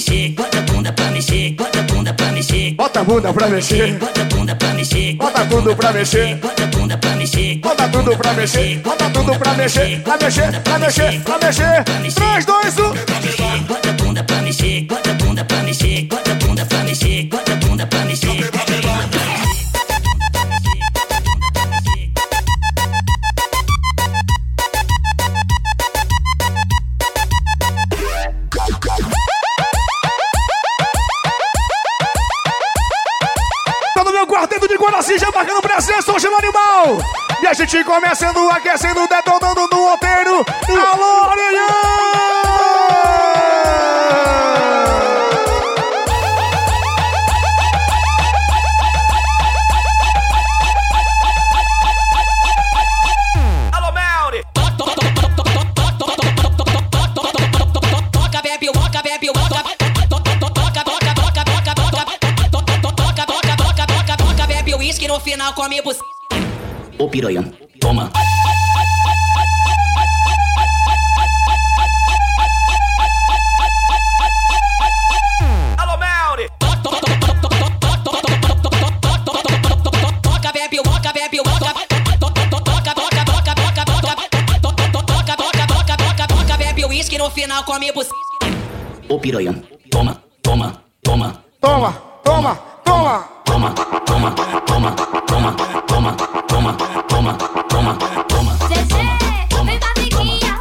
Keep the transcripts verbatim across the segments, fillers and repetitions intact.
mexer, bota a bunda pra mexer, bota a bunda pra mexer. Bota a bunda pra mexer. Bota a bunda pra mexer. Bota tudo pra mexer. Bota a bunda pra mexer. Bota tudo pra mexer. Bota tudo pra mexer. Pra mexer, pra mexer, pra mexer. três, dois, um. Bota a bunda pra mexer, bota a bunda pra mexer, bota a bunda pra mexer, bota a bunda pra mexer. Quarteto de Guaraci já marcando presença hoje no Animal. E a gente começando, aquecendo, detonando no outeiro. Alô, Areião! Alô, Melri! Toca, bebe, toca, bebe, toca, toca, toca, toca, toca, toca, toca, toca, bebe uísque no final come bus. Ô piranha, toma. Alô, Melri! Toca, bebe, toca, bebe, toca, toca, toca, toca, toca, toca, toca, toca, toca, toca, bebe uísque no final come bus. Ô piranha, toma, toma, toma. Toma, toma, toma. Toma, toma, toma, toma, toma, toma, toma, toma, toma. Zezé, vem barriguinha.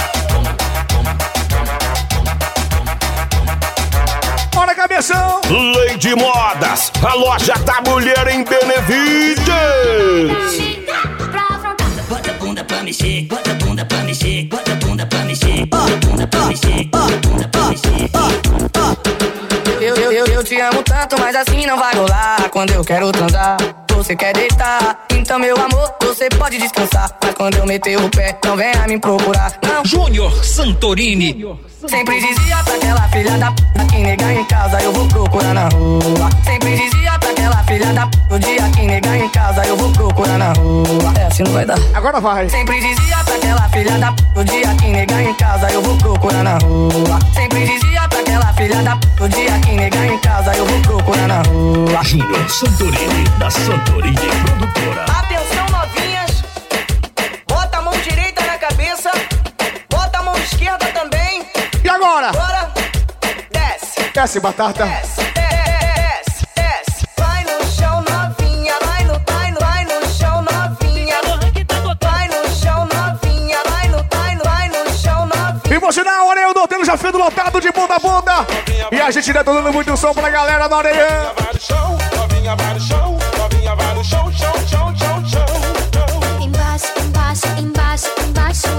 Bora, cabeção. Lady Modas, a loja da mulher em Benevides. Pra afrontar. Bota a bunda pra mexer, bota a bunda pra mexer, bota a bunda pra mexer, bota a bunda pra mexer, bota a bunda pra mexer. Eu, eu, eu, eu te amo tanto, mas assim não vai rolar. Quando eu quero transar, você quer deitar. Então, meu amor, você pode descansar. Mas quando eu meter o pé, não venha me procurar. Não. Júnior Santorini. Sempre dizia pra aquela filha da p*** que negar em casa eu vou procurar na rua. Sempre dizia pra aquela filha da p*** o dia que negar em casa eu vou procurar na rua. É, assim não vai dar. Agora vai. Sempre dizia pra aquela filha da p*** o dia que negar em casa eu vou procurar na rua. Sempre dizia pra aquela filha da p*** o dia que negar em casa eu vou procurar na rua. Júnior Santorini, da Santorini Produtora. Atenção, novinhas, bota a mão direita na cabeça, bota a mão esquerda também. E agora? Bora, desce, Desce, batata. desce, desce, desce. Vai no chão, novinha, vai no, vai no, vai no chão, novinha. Vai no chão, novinha, vai no, vai no, vai no chão, novinha. E você na Areião do Hotel já fez lotado de bunda a bunda. E a gente detonando muito som pra galera da Areião. Embaixo, embaixo, embaixo, embaixo.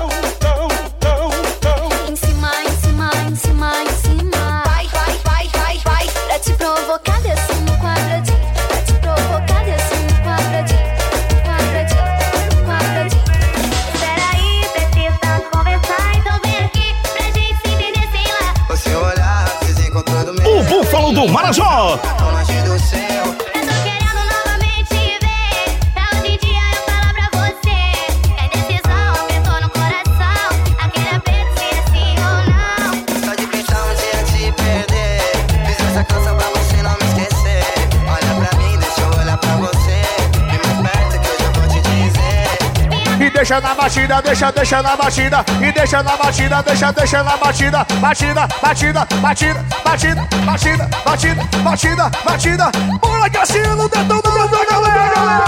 Em cima, em cima, em cima, em cima. Vai, vai, vai, vai, vai. Pra te provocar, desce no quadradinho. Pra te provocar, desce no quadradinho. Quadradinho, quadradinho. Peraí, precisa conversar. Então vem aqui pra gente se entender sem lá. Você olhar, se encontrando do meu. O Búfalo do Marajó. Tô longe do céu. Eu tô querendo novamente ver. Pra hoje em dia eu falar pra você. É decisão, apertou no coração. Aquele aperto, se é sim ou não. Só de pensar um dia te perder. Fiz essa canção pra você não me esquecer. Olha pra mim, deixa eu olhar pra você. Vem mais perto que hoje eu vou te dizer. E deixa na batida, deixa, deixa na batida. E deixa na batida, deixa, deixa na batida. Batida, batida, batida, batida, batida, batida, batida, batida. Bora, Cassino, detonando da galera.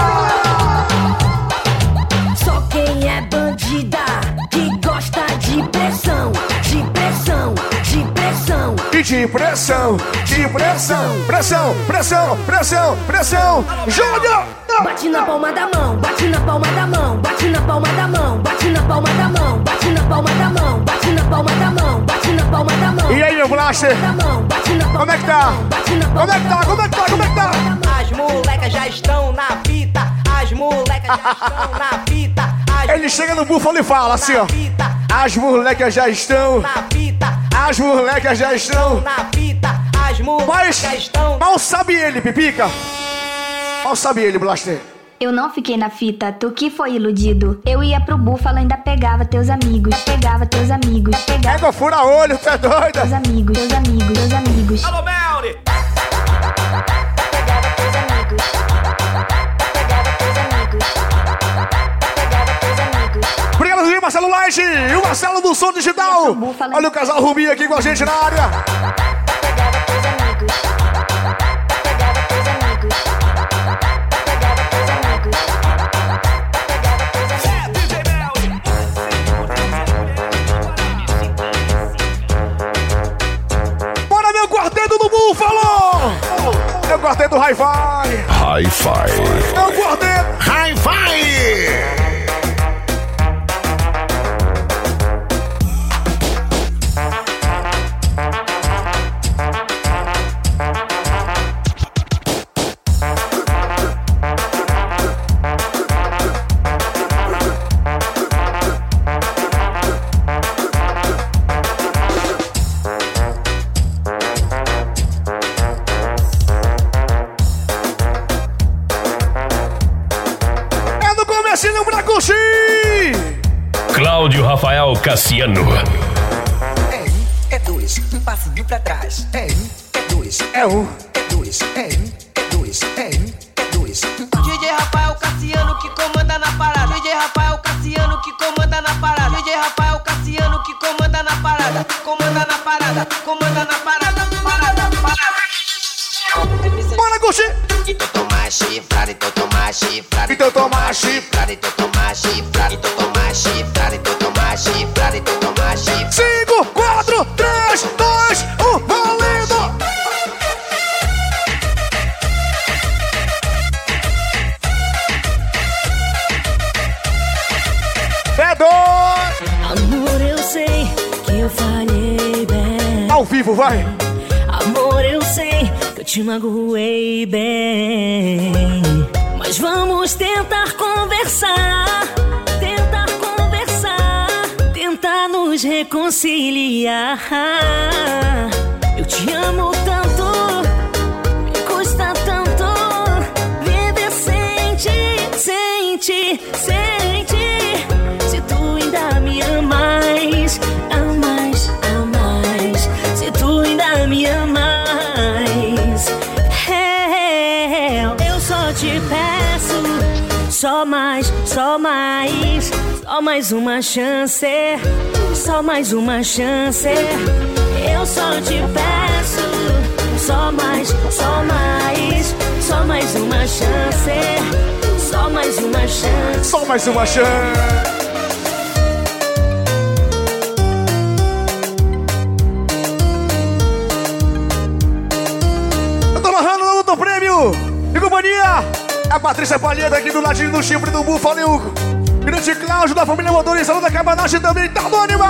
Só quem é bandida que gosta de pressão, de pressão, de pressão. E de pressão, de pressão, pressão, pressão, pressão, pressão. Júnior! Bate na palma da mão, bate na palma da mão, bate na palma da mão, bate na palma da mão, bate na palma da mão, bate na palma da mão, bate na palma da mão. E aí, meu Blaster? Como é que tá? Como é que tá? Como é que tá? Como é que tá? As molecas já estão na fita. As molecas já estão na fita. As Ele chega no Búfalo e fala assim, ó. fita, As molecas já estão, na fita, as molecas já estão. na fita. As Mas molecas já estão. mal sabe ele, Pipica. Mal sabe ele, Blaster. Eu não fiquei na fita, tu que foi iludido. Eu ia pro búfalo, ainda pegava teus amigos. Pegava teus amigos, pegava. Pega o fura-olho, tu é doida? Teus amigos, teus amigos, teus amigos. Alô, Melri! Pegava teus amigos. Pegava teus amigos. Pegava teus amigos. Obrigado, Rio Marcelo Light e o Marcelo do Som Digital. Olha o casal Rubi aqui com a gente na área. Pegava teus amigos. Pegava teus amigos. Pegava teus amigos. Pegava teus amigos. É, D J Melri! Bora, meu quarteto do Búfalo! Meu quarteto Hi-Fi! Hi-Fi. Meu quarteto Hi-Fi. Cláudio Rafael Cassiano. É um, é dois, um passinho pra trás. É um, é dois, é um, é dois, é um, é dois, é um, é dois. D J Rafael Cassiano que comanda na parada. D J Rafael Cassiano que comanda na parada. D J Rafael Cassiano que comanda na parada. Comanda na parada, comanda na parada, parada, parada. Bora, curtir! Então toma chifrada, então toma chifrada. Então toma chifrada, então toma chifrada. Então toma chifrada, então toma chifrada. Então toma chifrada. cinco, quatro, três, dois, um, valendo! É dois! Amor, eu sei que eu falhei bem. Ao vivo, vai! Amor, eu sei que eu te magoei bem. Mas vamos tentar conversar. Tentar conversar. Tentar nos reconciliar. Eu te amo tanto. Me custa tanto viver sem ti. Sem ti, sem ti. Se tu ainda me amas, amas, amas. Se tu ainda me amas, é, eu só te peço, só mais, só mais, só mais uma chance, só mais uma chance. Eu só te peço, só mais, só mais, só mais uma chance, só mais uma chance, só mais uma chance. Do prêmio e companhia, a Patrícia Palheta aqui do ladinho do chifre do Búfalo e o grande Cláudio da família motorizada da Cabanagem também tá no animal.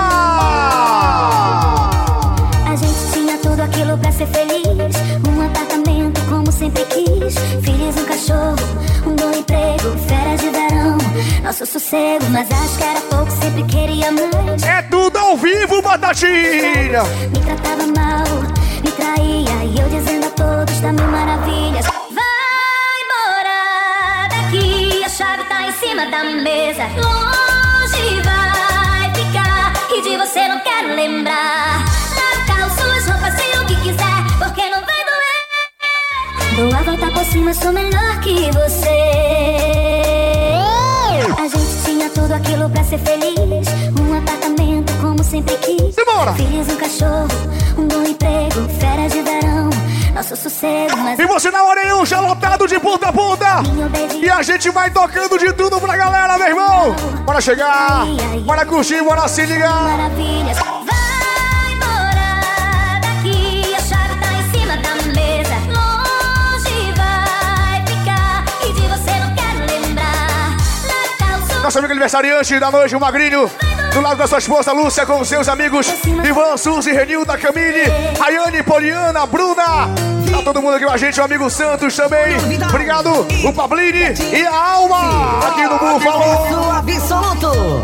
A gente tinha tudo aquilo pra ser feliz, um apartamento como sempre quis, filhos, um cachorro, um bom emprego, férias de verão, nosso sossego, mas acho que era pouco, sempre queria mais. É tudo ao vivo, Batatinha. Me tratava mal, me traía e eu dizendo a todos tá mil maravilhas. Vai embora daqui, a chave tá em cima da mesa. Longe vai ficar e de você não quero lembrar. Lava suas roupas e o que quiser, porque não vai doer. Dou a volta por cima, sou melhor que você. A gente tinha tudo aquilo pra ser feliz, um apartamento como sempre quis, Simbora. Filhos, um cachorro, um bom emprego, férias de verão, nosso sossego, mas... E você na Orelhão já lotado de ponta a ponta. E a gente vai tocando de tudo pra galera, meu irmão. Bora chegar, bora curtir, bora se ligar. Maravilhas. Vai embora daqui, a chave tá em cima da mesa. Longe vai ficar e de você não quero lembrar. Natal, nosso amigo aniversariante da noite, o Magrinho, do lado da sua esposa Lúcia, com seus amigos Ivan, Suzy, Renilda, Camille, Rayane, Poliana, Bruna. Tá todo mundo aqui com a gente, o amigo Santos também. Obrigado, o Pablini e a Alma aqui no Búfalo. Absoluto.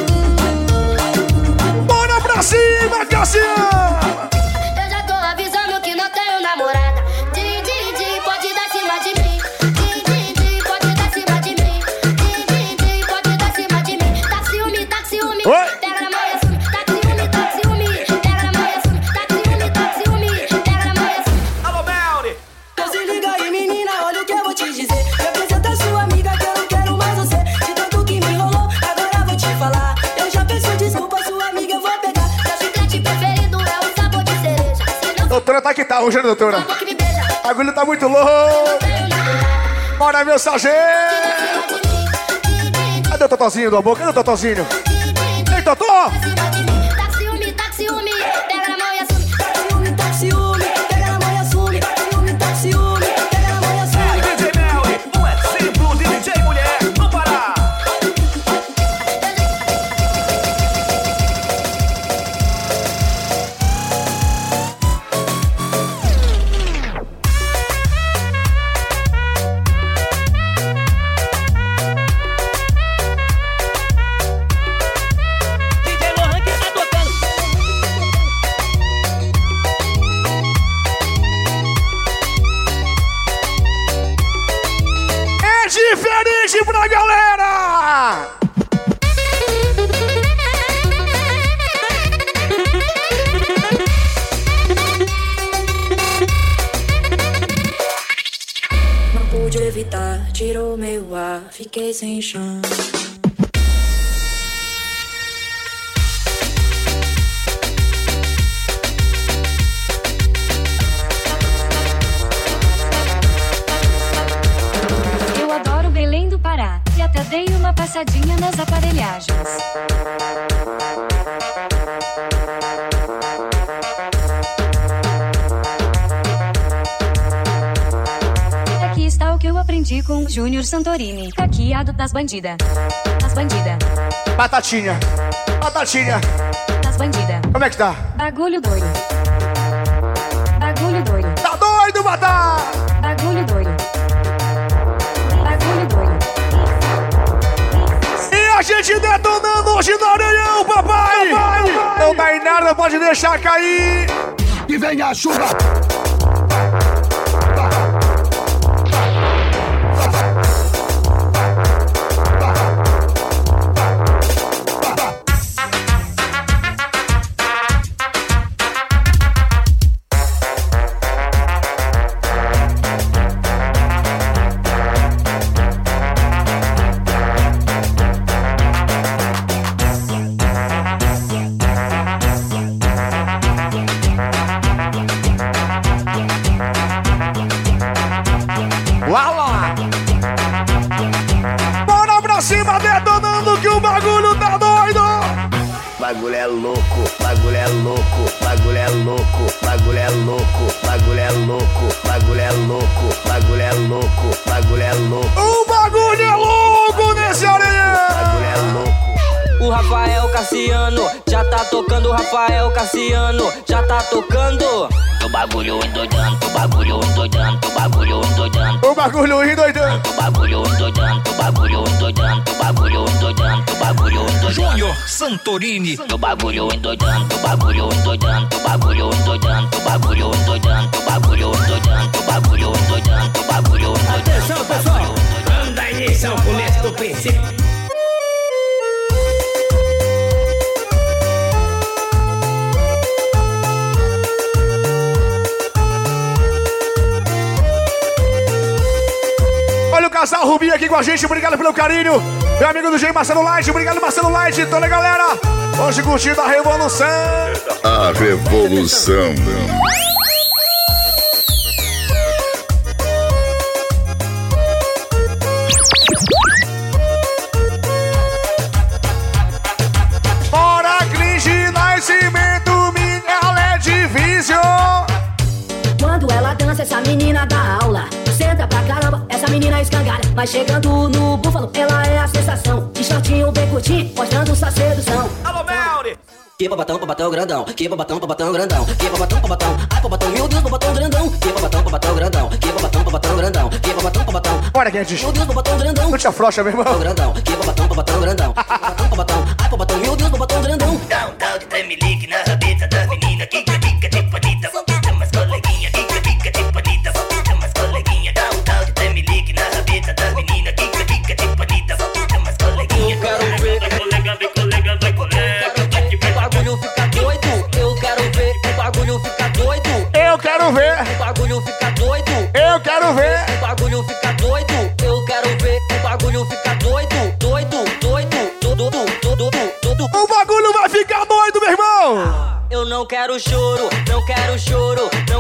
Bora pra cima, Cassiano! eu já tô avisando Doutora tá que tá hoje, né, doutora? O bagulho tá muito louco. Bora, meu sargento. Cadê o Totozinho do amor? Cadê o Totozinho? Ei, Totó! Tá com ciúme, tá com ciúme, pega na mão e assume. Tá com ciúme, tá com ciúme, pega na mão e assume. Tá com ciúme, tá com ciúme, pega na mão e assume. D J Melly, um exemplo de D J mulher no Pará. Diferente pra galera! Não pude evitar, tirou meu ar, fiquei sem chão. E até dei uma passadinha nas aparelhagens. Aqui está o que eu aprendi com o Júnior Santorini, caqueado das bandidas. Das bandidas. Batatinha. Batatinha. Das bandidas. Como é que tá? Bagulho doido. Bagulho doido. Tá doido, Batá? Bagulho doido. Bagulho doido. A gente detonando hoje no Areião, papai! papai. Não dá em nada, pode deixar cair! E vem a chuva! Bora pra cima, detonando que o bagulho tá doido! Bagulho é louco, bagulho é louco, bagulho é louco, bagulho é louco, bagulho é louco, bagulho é louco, bagulho é louco, bagulho é louco. O bagulho é louco nesse areia! Bagulho é louco. O Rafael Cassiano já tá tocando, o Rafael Cassiano já tá tocando. O bagulho endoidando, o bagulho endoidando, o bagulho endoidando. O bagulho endoidando. O bagulho endoidando, o bagulho endoidando, o bagulho endoidando, o bagulho endoidando. Júnior Santorini. O bagulho endoidando, o bagulho endoidando, o bagulho endoidando, o bagulho endoidando, o bagulho endoidando, o bagulho endoidando, o bagulho endoidando. Atenção, pessoal. Vamos dar início ao começo do princípio. Olha o casal Rubi aqui com a gente, obrigado pelo carinho. Meu amigo do G Marcelo Light, obrigado Marcelo Light, toda a galera. Hoje curtindo a Revolução. A Revolução. Bora, Cris Nascimento, minha L E D Vision. Quando ela dança, essa menina dá aula. Senta pra caramba, essa menina escangalha. Mas chegando no búfalo, ela é a sensação. De shortinho bem curtinho, mostrando sua sedução. Alô, Melly! Que babatão, babatão grandão. Que babatão, babatão grandão. Que babatão, babatão. Ai, babatão, meu Deus, babatão grandão. Que babatão, babatão grandão. Que babatão, babatão grandão. Que babatão, babatão. Bora, Guedes. Meu Deus, babatão grandão. Não te afrouxa, meu irmão. Grandão. Que babatão, babatão grandão. Babatão, babatão. Ai, babatão, meu Deus, babatão grandão. Dá um tal de tremelique na rabeta da menina. Que que fica de panita. Chama as coleguinha. Que que fica de panita. Chama as coleguinha. Dá um tal de tremelique na rabeta da menina. Que que fica de panita. Chama as coleguinha. Eu quero ver. Vai colega, vai colega, vai colega. O bagulho fica doido. Eu quero ver. O bagulho fica doido. Eu quero ver. O bagulho fica doido. Eu quero ver. O bagulho fica doido. Eu quero ver. O bagulho fica doido. Doido, doido, doido, doido, doido. O bagulho vai ficar doido, meu irmão. Eu não quero choro, não quero choro, não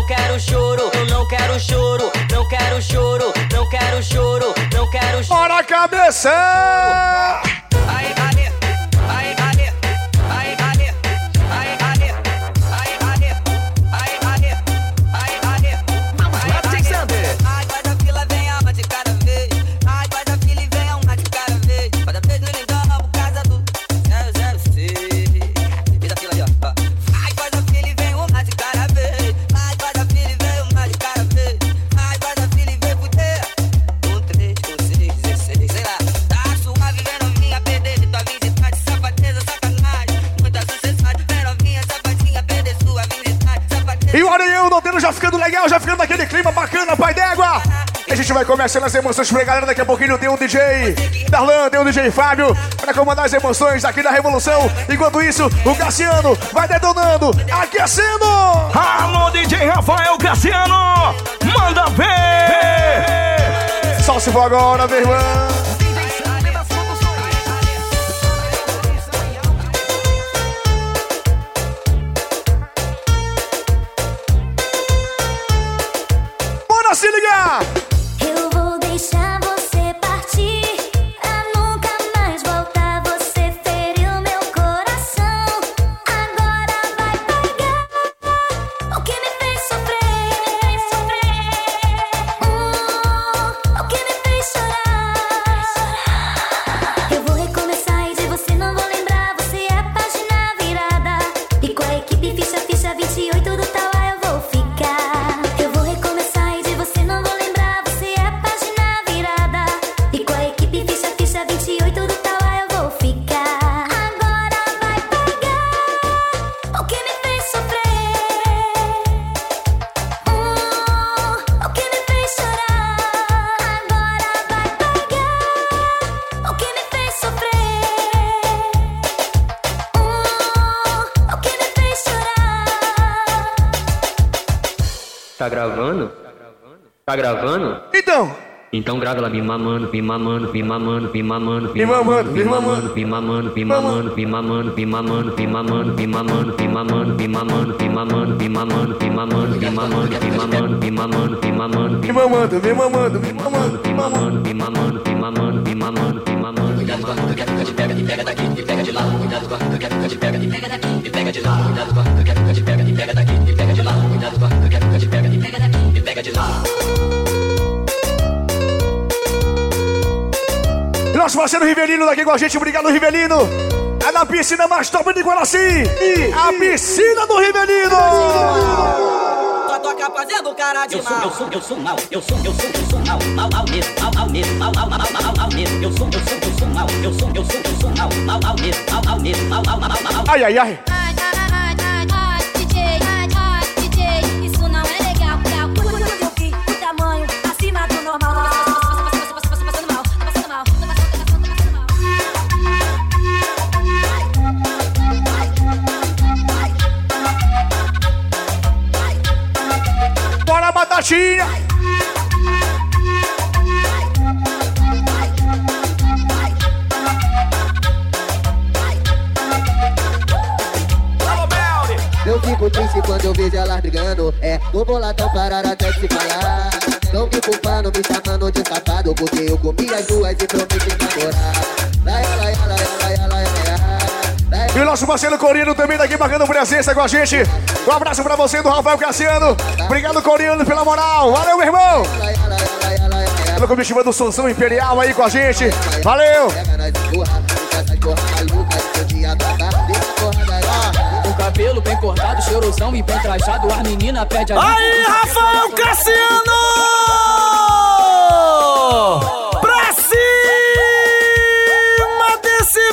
quero choro, eu não quero choro, não quero choro, não quero choro, não quero choro. Bora, cabeça! Aí, aí, aí, aí, aí, aí, aí, aí, aí, aí, aí, aí, aí, aí. Ai, faz a fila, vem uma de cada vez. Ai, faz a fila e vem uma de cada vez. Cada vez no lindão, por causa do zero zero seis. Fez a fila aí, ó. Ai, faz a fila e vem uma de cada vez. Ai, faz a fila e vem uma de cada vez. Ai, faz a fila e vem fuder. Com três, com seis, dezesseis, sei lá. Tá suave, vem novinha, perder de tua visibilidade. Safadeza, sacanagem. Muita sucessagem, vem novinha, safadinha, perder sua visibilidade. Safadeza. E o Areião não tendo já ficando legal, já ficando naquele clima bacana, pai d'égua. A gente vai começando as emoções pra galera. Daqui a pouquinho tem um D J Darlan, tem um D J Fábio pra comandar as emoções aqui da Revolução. Enquanto isso, o Cassiano vai detonando, aquecendo. Alô, D J Rafael Cassiano, manda ver. Só se for agora, meu irmão. Bora se ligar. Eu vou deixar você partir pra nunca mais voltar. Você feriu meu coração. Agora vai pagar o que me fez sofrer. Hum, o que me fez chorar. Eu vou recomeçar e de você não vou lembrar. Você é a página virada. E com a equipe ficha, ficha vinte e oito do Tauá eu vou ficar. Eu vou recomeçar e de você não vou lembrar. Você é a página virada. E com a equipe ficha, ficha vinte e oito do Tauá eu vou ficar. Agora vai pagar o que me fez sofrer. Hum, o que me fez chorar. Agora vai pagar o que me fez sofrer. Hum, o que me fez chorar. Tá gravando? Tá gravando? Então. Então grava ela me mamando, me mamando, me mamando, me mamando, Me mamando, me mamando. me mamando, me mamando, me mamando, me mamando, me mamando, me mamando, me mamando, me mamando, me mamando, me mamando, me mamando, me mamando, me mamando, me mamando, me mamando, Me mamando, me mamando, me mamando. me mamando, me mamando, me mamando, me mamando, me mamando. Cuidado quando tu quer ficar de pega, e pega daqui, e pega de lá. Cuidado quando tu quer ficar de pega, e pega daqui, e pega de lá. Cuidado quando tu quer ficar de pega, e pega daqui, e pega de lá. Cuidado quando tu quer ficar de pega, e pega daqui, e pega de lá. Nosso parceiro Rivelino daqui com a gente, obrigado Rivelino. É na piscina mais top de Guaraci. A piscina do Rivelino. Só toca fazendo cara de Eu sou, mal. eu sou, eu sou mal, eu sou, eu sou, eu sou mal, mal, mal mesmo, mal, mal mesmo, mal, mal, mal, mal, mal, mal mesmo. Eu sou, eu sou, eu sou mal, eu sou, eu sou, eu sou mal, mal, mal mesmo, mal, mal mesmo, mal, mal, mal, mal, mal. Ai, ai, ai. Ai, ai, ai, ai, ai, D J, ai, ai, D J, isso não é legal, legal. Quando eu vi o tamanho acima do normal, tô passando mal, tô passando mal, tô passando mal, tô passando mal. Bora, batatinha. Eu fico triste quando eu vejo elas brigando. É, tô boladão, parar até de se falar. Não me culpando, me chamando de safado, porque eu comi as duas e prometi namorar. Laia, laia, laia, laia, laia, laia. E o nosso parceiro Coreano também daqui marcando presença com a gente. Um abraço pra você do Rafael Cassiano. Obrigado, Coreano, pela moral. Valeu, meu irmão. Pela comitiva do Sonzão Imperial aí com a gente. Valeu. O cabelo bem cortado, cheirosão e bem trajado. A menina pede a... Aí, Rafael Cassiano! Pra cima desse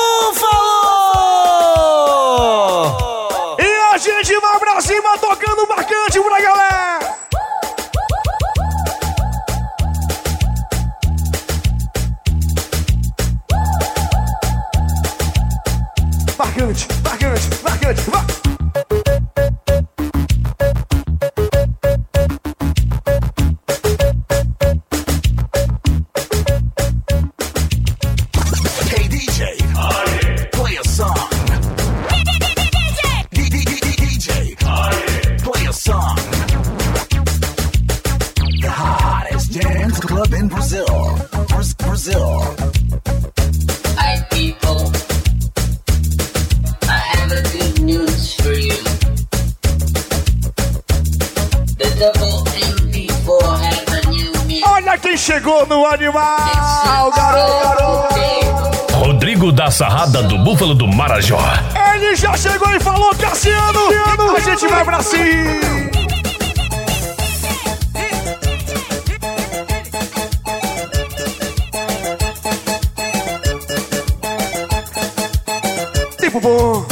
búfalo! E a gente vai pra cima tocando marcante pra galera. Marcante, marcante, marcante, vai! Hey D J, play a song. D J, play a song. club in Brazil. Brazil. Hi people, I have a good news for you. The double M P four has a new music. Olha quem chegou no animal, garoto! Rodrigo da Sarrada do Búfalo do Marajó. Ele já chegou e falou, Cassiano, a gente vai pra cima. Tempo bom.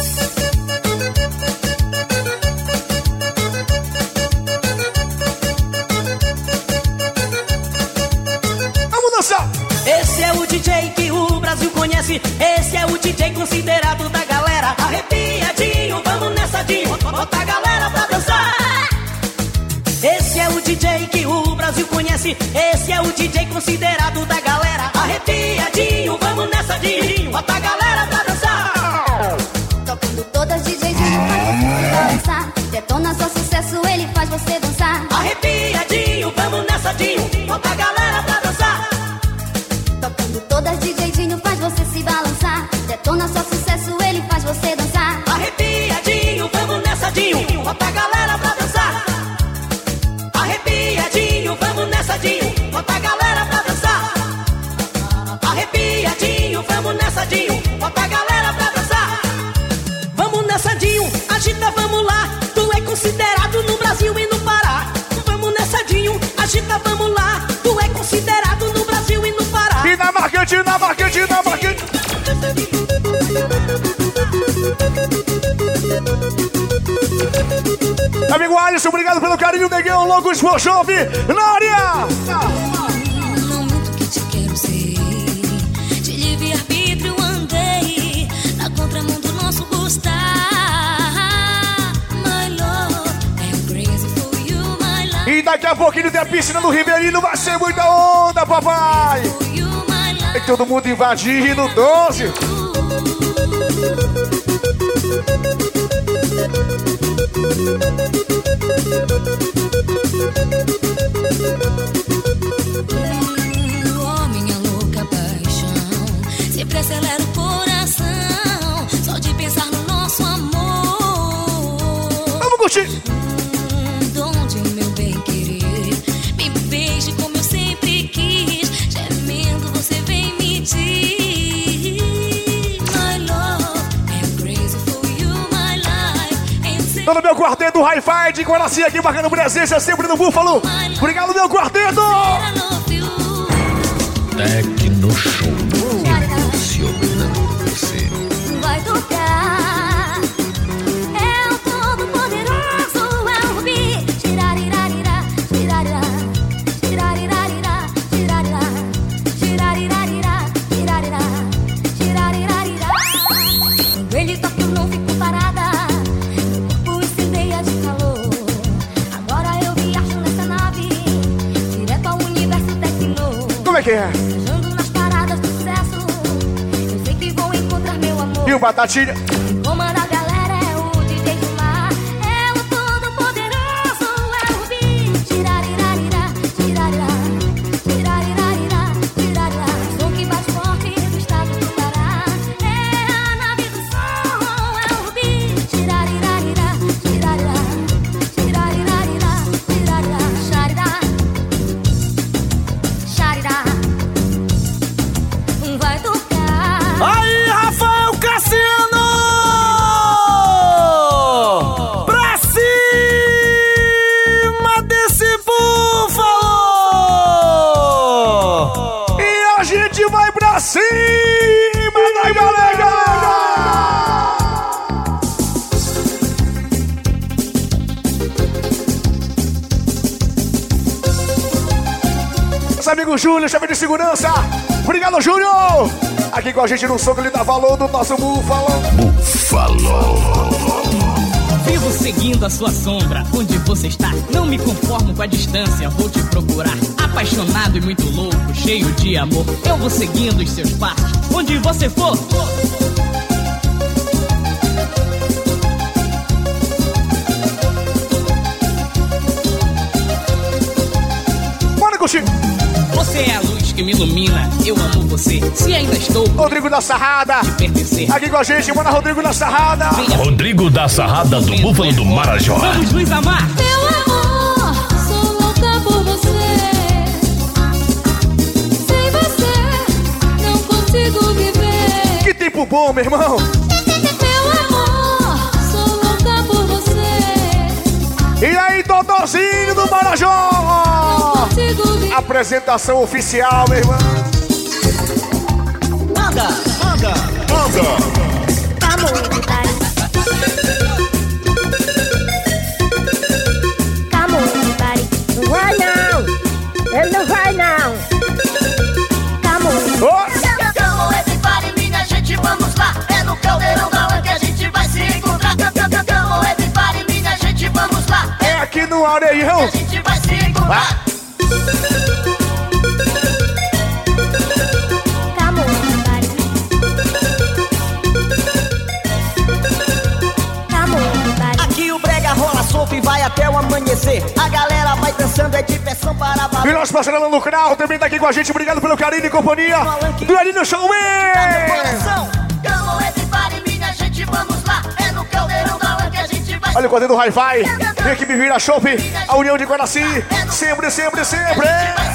Vamos dançar. Esse é o D J que o Brasil conhece. Esse é o D J considerado da galera. Arrepiadinho, vamos nessa de bota a galera pra dançar. Esse é o D J que o Brasil conhece. Esse é o D J considerado da galera. Arrepiadinho, vamos nessa de bota a galera pra dançar. Tocando todas D J de pra dançar. Detona só sucesso, ele faz você dançar. Arrepiadinho, vamos nessa de bota a galera pra dançar. Tocando todas D J Dinho faz você se balançar. Detona só sucesso, ele faz você dançar. Arrepiadinho, vamos nessa Dinho, bota a galera pra dançar. Arrepiadinho, vamos nessa Dinho, bota a galera pra dançar. Arrepiadinho, vamos nessa Dinho, bota a galera pra dançar. Vamos nessa Dinho, agita, vamos lá. Tu é considerado no Brasil e no Pará. Vamos nessa Dinho, agita, vamos lá. Tu é considerado no Brasil e no Pará. E na marquete, na marquete, na marquete. Amigo Alisson, obrigado pelo carinho, Neguinho, logo Espochove, na área! Não muito que te quero ser. De livre-arbítrio andei na contramão do nosso gostar. My love, I'm crazy for you, my love. E daqui a pouquinho tem a piscina do Ribeirinho, vai ser muita onda, papai! E todo mundo invadindo doze. Oh, minha louca paixão, sempre acelera o coração, só de pensar no nosso amor. Vamos curtir! Donde meu bem querer, me beije como eu sempre quis, gemendo você vem me diz. Todo meu quarteto Hi-Fi de Coracia aqui marcando presença sempre no Búfalo. Obrigado, meu quarteto! Tecno Show. Emocionando você. Vai tocar. É o todo-poderoso, é o Rubi. Tirarirarira, tirarirá, tirarirarira, tirarirá, tirarirarira, tirarirá, tirarirarira. Quando ele toca eu não fico parada. Como é que é? Viajando nas paradas do sucesso, eu sei que vou encontrar meu amor. E o Batatinha? Comanda a galera, é o D J do mar. É o todo-poderoso, é o Rubi. Tirarirarira, tirarirá, tirarirarira, tirarirá. Som que bate forte do estado do Pará. É a nave do som, é o Rubi. Tirarirarira, tirarirá, tirarirarira, tirarirá. Sharirá, sharirá. Vai tocar. Aí, Rafael Cassiano! Pra cima desse búfalo! E a gente vai pra cima da galera! Nosso amigo Júnior, chefe de segurança. Obrigado, Júnior! Aqui com a gente no som que ele dá valor do nosso Búfalo. Búfalo. Vivo seguindo a sua sombra, onde você está. Não me conformo com a distância, vou te procurar. Apaixonado e muito louco, cheio de amor. Eu vou seguindo os seus passos, onde você for. Bora curtir! Você é a luz que me ilumina, eu amo você. Se ainda estou... Rodrigo da Sarrada. Aqui com a gente, manda Rodrigo da Sarrada. Rodrigo da Sarrada do Búfalo do Marajó. Vamos nos amar. Meu amor, sou louca por você. Sem você, não consigo viver. Que tempo bom, meu irmão. Meu amor, sou louca por você. E aí, Totozinho do Marajó. Apresentação oficial, meu irmão. Manda, manda, manda. Come on, everybody. Come on, everybody. Não vai não. Ele não vai não. Come on. Oh. Come on, everybody, minha gente, vamos lá. É no Caldeirão da Lã que a gente vai se encontrar. Come on, everybody, minha gente, vamos lá. É aqui no Areião. A gente vai se encontrar. Aqui o brega rola solto e vai até o amanhecer. A galera vai dançando, é diversão para valer. E nosso parceiro no canal também tá aqui com a gente. Obrigado pelo carinho e companhia do Arinho Showman. Olha o quadro do Hi-Fi. Vem aqui me vira Shopping. A União de Guaraci. Sempre, sempre, sempre.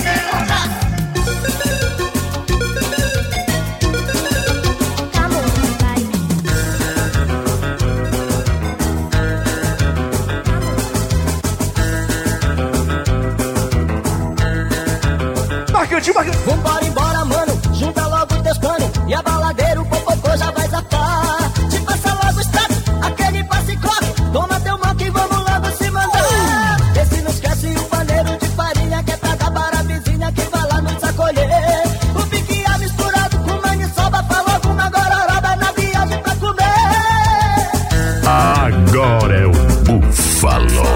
Marcante, marcante. Vambora embora, mano. Junta logo os teus panos. E a baladeira, o popocô já vai zafar. Te passa logo o status, aquele passe coque. Toma teu mão que vamos logo se mandar. Vê se não esquece o paneiro de farinha que é pra dar para a vizinha que vai lá nos acolher. O pique é misturado com maniçoba. Pra logo uma gororoba na viagem pra comer. Agora é o Búfalo.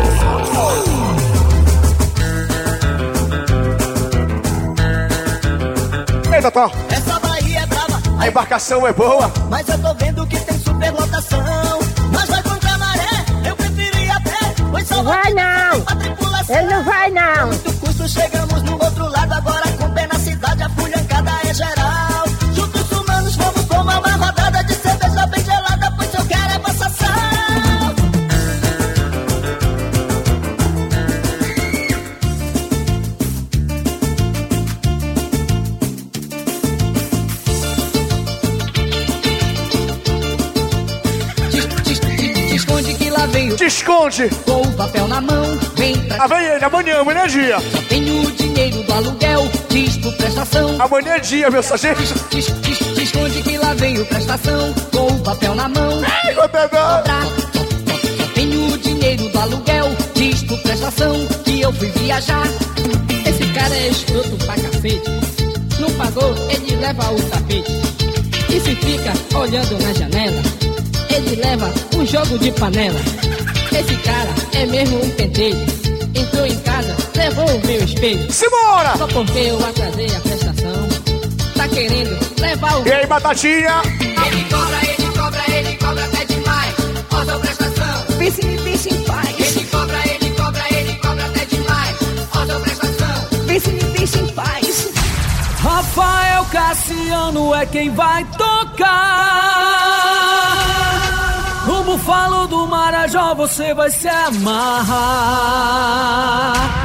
Eita, Tó. Essa Bahia é brava. A embarcação é boa. Mas eu tô vendo que tem superlotação. Mas vai contra a maré, eu preferia até. Pois só Não vai não. Ele não vai não. Muito custo, chegamos no outro lado. Agora com pé na cidade, a fulhancada é geral. Juntos humanos, vamos tomar uma rodada de cerveja bem gelada. Pois eu quero é passar sal. Te esconde. Com o papel na mão, vem pra... Ah, vem ele, amanhã, amanhã é dia. Só tenho o dinheiro do aluguel, diz por prestação. Amanhã é dia, meu sargento. Te, te, te esconde que lá vem o prestação. Com o papel na mão, ei, cobrar. Só tenho o dinheiro do aluguel, diz por prestação. Que eu fui viajar. Esse cara é escroto pra cacete. Não pagou, ele leva o tapete. E se fica olhando na janela, ele leva um jogo de panela. Esse cara é mesmo um pentelho. Entrou em casa, levou o meu espelho. Simbora! Só porque eu atrasei a prestação. Tá querendo levar o... E aí, Batatinha? Ele cobra, ele cobra, ele cobra até demais. Ó sua prestação. Pense, pense em paz. Ele cobra, ele cobra, ele cobra até demais. Ó sua prestação. Pense, pense em paz. Rafael Cassiano é quem vai tocar. No Búfalo do Marajó você vai se amarrar.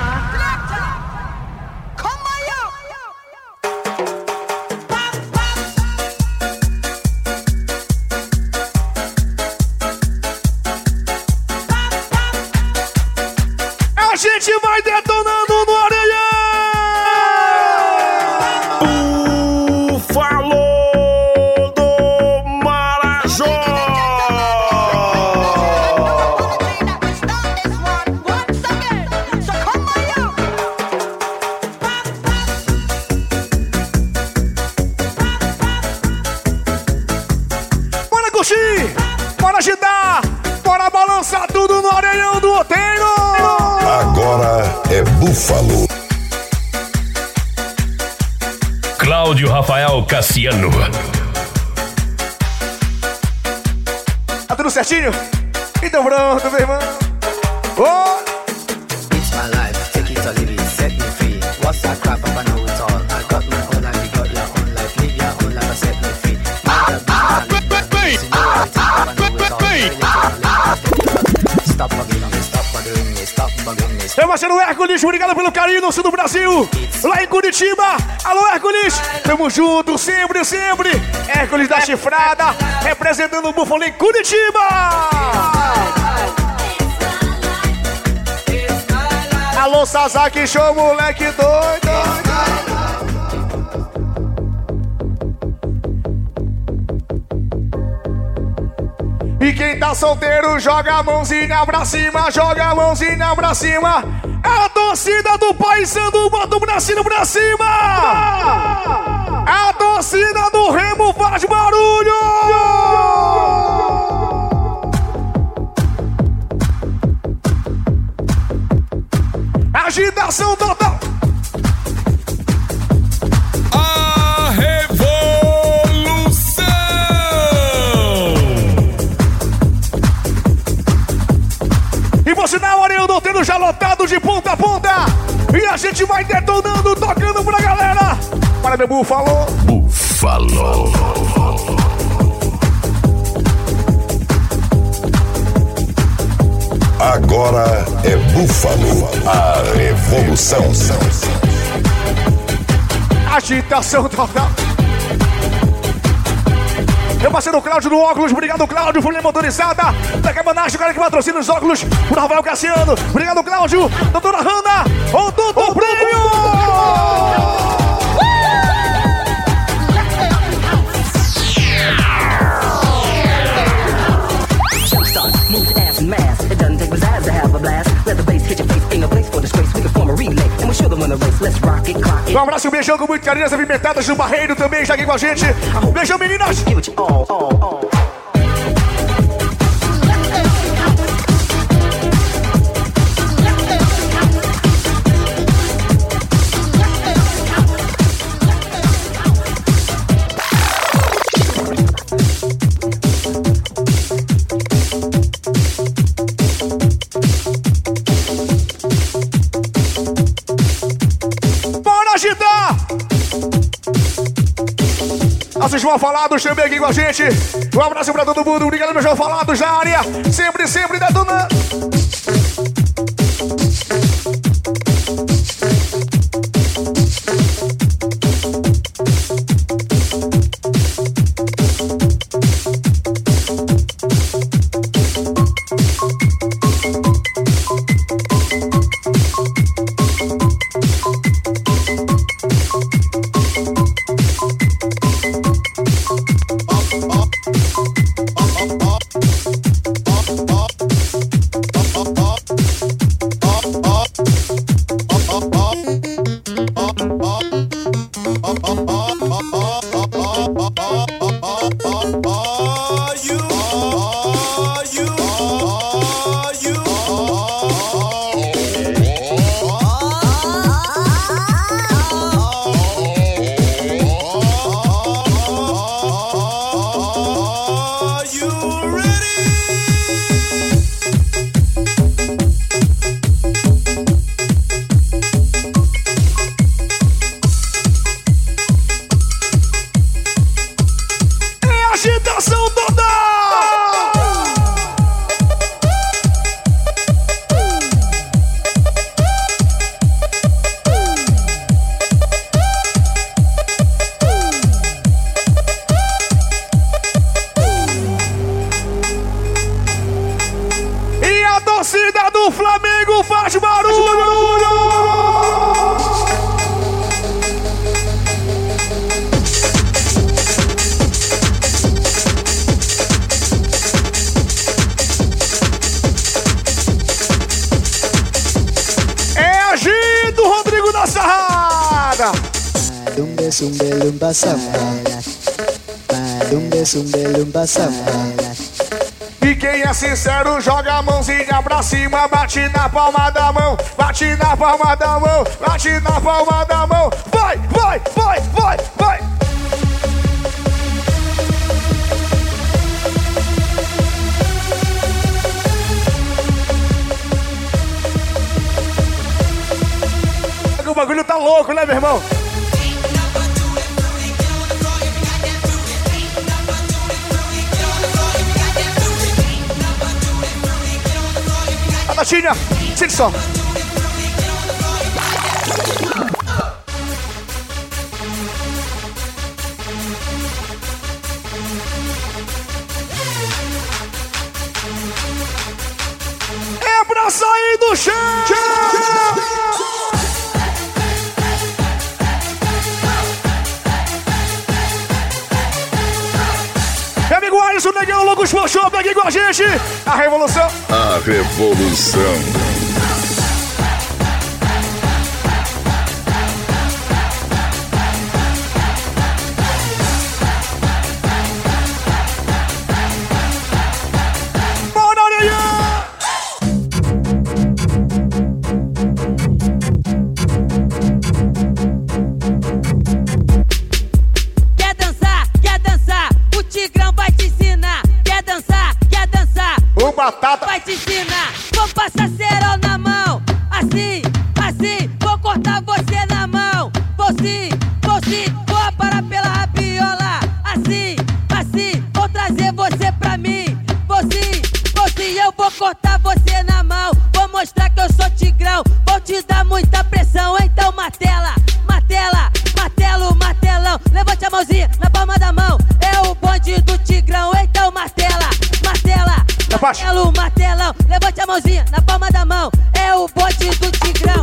A gente vai detonando no Areião! Búfalo do Marajó! Bora curtir! Bora agitar! Bora balançar tudo no Areião do Oteiro! Agora é Búfalo. Cláudio Rafael Cassiano. Tá tudo certinho? Então pronto, meu irmão. Oh! It's my life, take it or leave it, set me free. What's that crap? I know it all. parceiro Hércules, obrigado pelo carinho no sul do Brasil. Lá em Curitiba. Alô, Hércules. Tamo junto, sempre, sempre. Hércules da Chifrada, representando o Búfalo em Curitiba. Alô, Sasaki Show, moleque doido. E quem tá solteiro, joga a mãozinha pra cima, joga a mãozinha pra cima. É a torcida do Paysandu, bota o bracinho pra cima. É a torcida do Remo, faz barulho. Agitação total. A revolução. E você na Areão tendo já lotado de ponta a ponta. E a gente vai detonando, tocando pra galera. Para meu Búfalo. Búfalo. Agora é Búfalo, a revolução. Agitação total. Meu parceiro Cláudio do óculos, obrigado Cláudio, Folha Motorizada, da Cabanagem, o cara que patrocina os óculos, o Rafael Cassiano, obrigado Cláudio, doutora Hanna, o Doutor Prêmio! Um abraço e um beijão com muito carinho, as apimentadas do Barreiro também já aqui com a gente. Beijão, meninas! Nossos João Falados também aqui com a gente. Um abraço pra todo mundo. Obrigado, meu João Falados na área. Sempre, sempre detonando. Lumba samba, lumba samba, lumba samba. E quem é sincero joga a mãozinha pra cima, bate na palma da mão, bate na palma da mão, bate na palma da mão. Vai, vai, vai, vai, vai. O bagulho tá louco, né, meu irmão? Tatinha, sente só. o Negão Logos Show aqui com a gente. A revolução. A revolução. Batata. Vai te ensinar, vou passar cerol na mão. Assim, assim, vou cortar você na mão. Vou sim, vou sim, vou aparar pela rabiola. Assim, assim, vou trazer você pra mim. Vou sim, vou sim, eu vou cortar você na mão. Vou mostrar que eu sou tigrão, vou te dar muita pressão. Então martela, martela, martelo, martelão. Levante a mãozinha na palma da mão. É o bonde do tigrão, então martela, martela. Martelo, martelão, levante a mãozinha na palma da mão. É o bote do tigrão.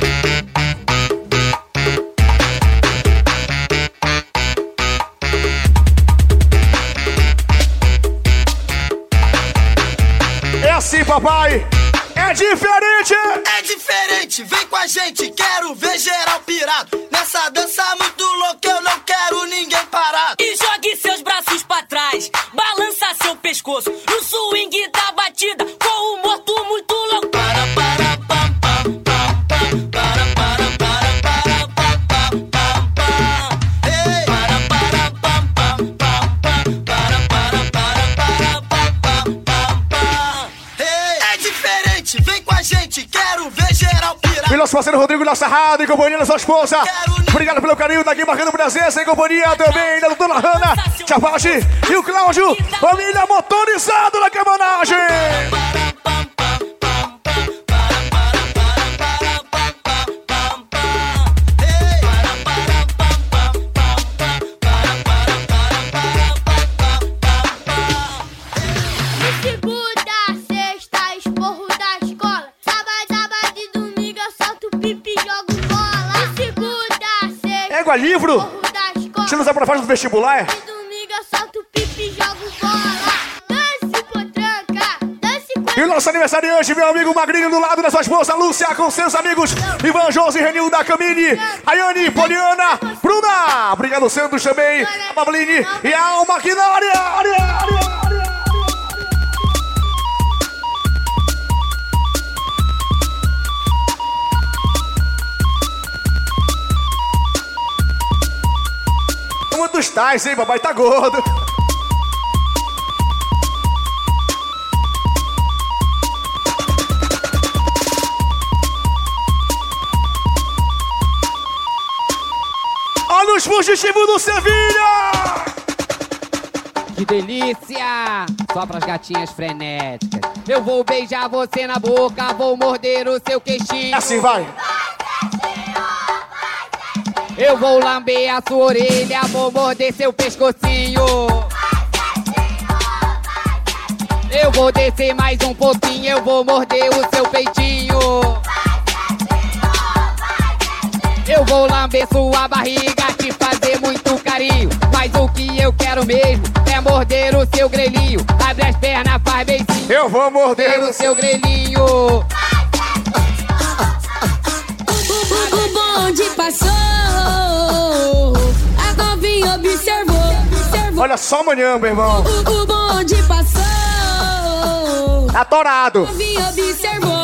É assim, papai. É diferente. É diferente, vem com a gente. Quero ver geral pirado. Nessa dança muito louca eu não quero ninguém parado. E jogue seus braços pra trás, balança seu pescoço no swing da batida, com o morto muito louco. Para, para, pam, pam, pam, pam, para, para, para, para, pam, pam, pam, pam. Ei, para, para, pam, pam, pam, pam, para, para, para, para, pam, pam, pam, pam. Ei, é diferente, vem com a gente. Quero ver geral pirado. E nosso parceiro Rodrigo da Sarrada, em companhia da sua esposa. Obrigado pelo carinho, daqui marcando presença, em companhia também da doutora Hanna, Chapati e o Cláudio, família motorizada na cabanagem. Égua livro? Você não sabe pra fase do vestibular? Domingo eu solto pipi e jogo bola. Dance potranca, dance com... E o nosso aniversariante, meu amigo Magrinho, do lado da sua esposa Lúcia, com seus amigos Ivan, Josi, Renildo da Camille, Ayane, Poliana, Bruna, obrigado Santos também, a Pabline e a Alma aqui na área, área, área. Quantos tais, hein, papai? Tá gordo. Olha os fugitivos do Sevilha! Que delícia! Só pras gatinhas frenéticas. Eu vou beijar você na boca, vou morder o seu queixinho. Assim vai. Eu vou lamber a sua orelha, vou morder seu pescocinho. Eu vou descer mais um pouquinho, eu vou morder o seu peitinho. Eu vou lamber sua barriga, te fazer muito carinho. Mas o que eu quero mesmo é morder o seu grelhinho. Abre as pernas, faz beicinho. Eu vou morder o seu grelhinho. O bonde passou, a novinha observou, observou. Olha só amanhã, meu irmão. O, o bonde passou, atorado. A novinha observou.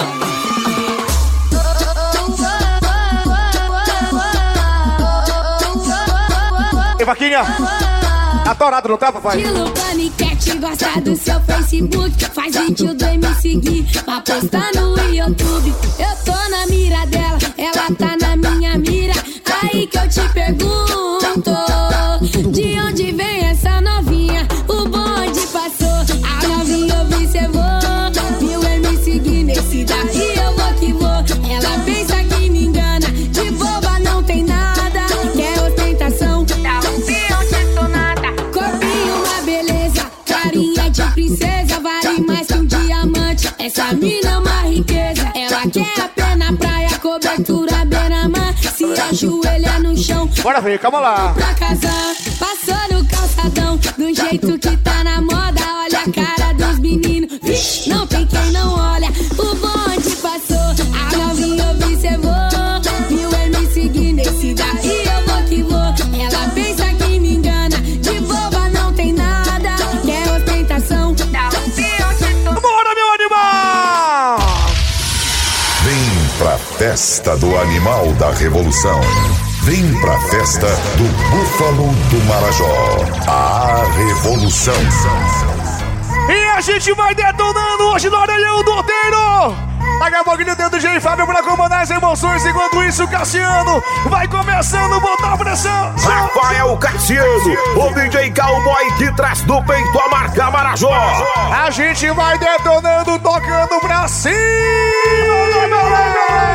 E Vaquinha, atorado, não tá, papai? Estilo Paniquete, gosta do seu Facebook. Faz vídeo do me seguir, pra postar no YouTube. Eu tô na mira dela, ela tá na minha mira. Aí que eu te pergunto, de onde vem essa novinha? O bonde passou, a novinha observou. Viu eu me seguir nesse daí, eu vou que vou. Ela pensa que me engana, de boba não tem nada. Quer ostentação, dá um pião de sonata. Corpinho, uma beleza, carinha de princesa. Vale mais que um diamante, essa mina é uma riqueza. Ela quer a pé na praia, cobertura beira-mar. Se ajoelha no chão, bora ver, calma lá. Pra casar, passou no calça boladão, do jeito que tá na moda. Olha a cara dos meninos, vixe, não tem quem não olha. O bonde passou, a novinha observou, viu ele me seguir nesse daí, eu vou que vou. Ela pensa que me engana, de boba não tem nada, quer ostentação, dá um pior. Bora, meu animal! Vem pra festa do animal da revolução. Vem pra festa do Búfalo do Marajó. A revolução. E a gente vai detonando hoje no Orelhão do Orteiro. Daqui a pouquinho tem o D J Fábio pra comandar as emoções. Enquanto isso, Cassiano vai começando a botar a pressão. Rafael Cassiano, o D J Cowboy que traz do peito a marca Marajó. A gente vai detonando, tocando pra cima, galera,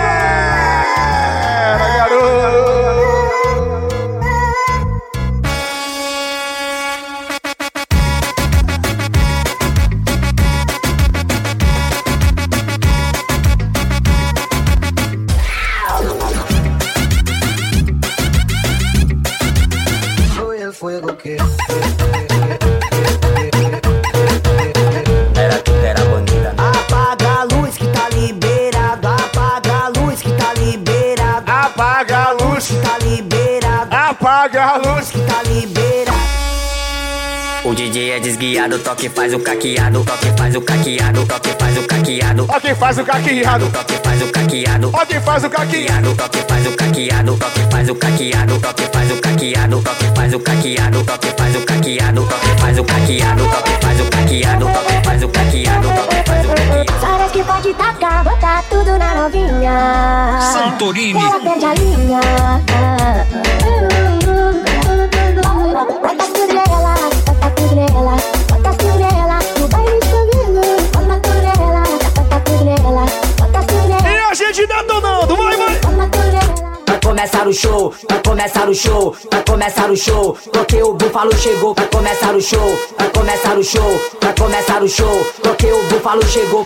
garoto. Fuego que era tudo, era bandida. Apaga a luz que tá liberado. Apaga a luz que tá liberado. Apaga a luz que tá liberado. Apaga a luz que tá liberado. O D J é desguiado, toque faz o caqueado, toque faz o caqueado, toque faz o caqueado. Ó quem faz o caqueado, toque faz o caqueado. Ó quem faz o caqueado, toque faz o caqueado, toque faz o caqueado, toque faz o caqueado, toque faz o caqueado, toque faz o caqueado, toque faz o caqueado, toque faz o caqueado, toque faz o caqueado, toque faz o caqueado. Horas que pode tacar, botar tudo na novinha. Santorini. Ela perde a linha. Bota tudo nela, bota tudo nela, bota tudo nela, no baile escondido. Bota tudo nela, bota tudo nela, bota tudo nela. E a gente detonando, vai, vai. Vai começar o show, vai começar o show, vai começar o show. Porque o Búfalo chegou, vai começar o show, vai começar o show, vai começar o show. Porque o Búfalo chegou.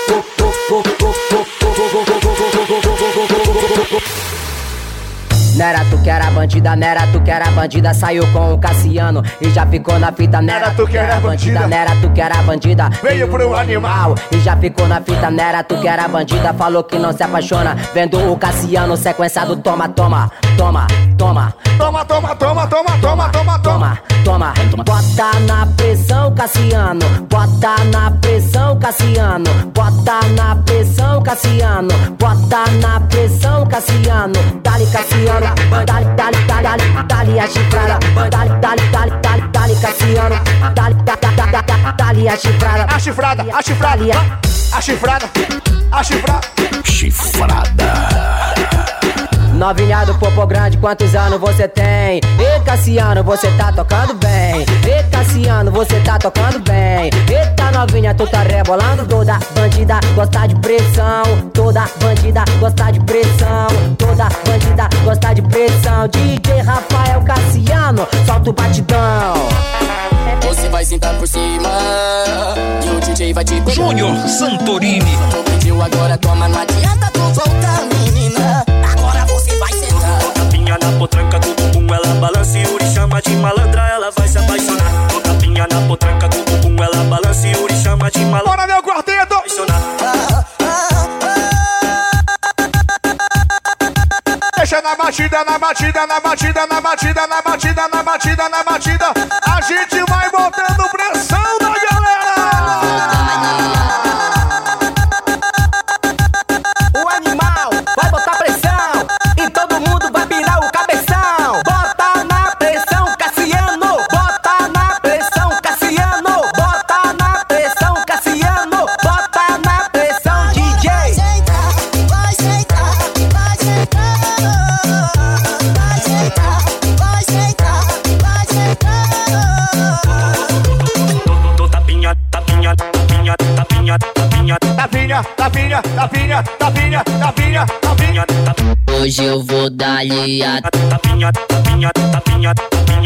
Nera tu que era bandida, nera tu que era bandida, saiu com o Cassiano e já ficou na fita. Nera tu que era bandida, nera tu que era bandida, veio pro animal e já ficou na fita. Nera tu que era bandida, falou que não se apaixona, vendo o Cassiano sequenciado. Toma, toma, toma, toma, toma, toma, toma, toma, toma, toma, toma, toma. Bota na pressão, Cassiano, bota na pressão, Cassiano, bota na pressão, Cassiano, bota na pressão, Cassiano. Dali, Cassiano. Dali, dali, dali, dali a chifrada. Dali, dali, dali, dali, dali Cassiano. Dali, dali, dali a chifrada. A chifrada, a chifrada, a chifrada, a chifrada. Chifrada. Novinha do Popo Grande, quantos anos você tem? Ei, Cassiano, você tá tocando bem. Ei, Cassiano, você tá tocando bem. Eita, novinha, tu tá rebolando. Toda bandida gosta de pressão. Toda bandida gosta de pressão. Toda bandida gosta de pressão. D J Rafael Cassiano, solta o batidão. Você vai sentar por cima e o D J vai te pegar. Júnior Santorini. Tu pediu agora, toma, não adianta tu voltar, menina. Agora você vai sentar. Tapinha na potranca do bumbum, ela balança e Yuri chama de malandra, ela vai se apaixonar. Tapinha na potranca do bumbum, ela balança e Yuri chama de malandra. Bora, meu quarteto! Deixa na batida, na batida, na batida, na batida, na batida, na batida, na batida. A gente vai botando pressão da galera. O animal vai botar pressão e todo mundo vai pirar o cabeção. Bota na pressão, Cassiano. Bota na pressão, Cassiano. Bota na pressão, Cassiano. Bota na pressão, D J. Vai sentar, vai sentar, vai sentar. Vai sentar, vai sentar, vai sentar. Tapinha, tapinha, tapinha, tapinha, tapinha, tapinha, tapinha, tapinha, tapinha, tapinha, tapinha. Hoje eu vou dar-lhe a tapinha, tapinha, tapinha, tapinha.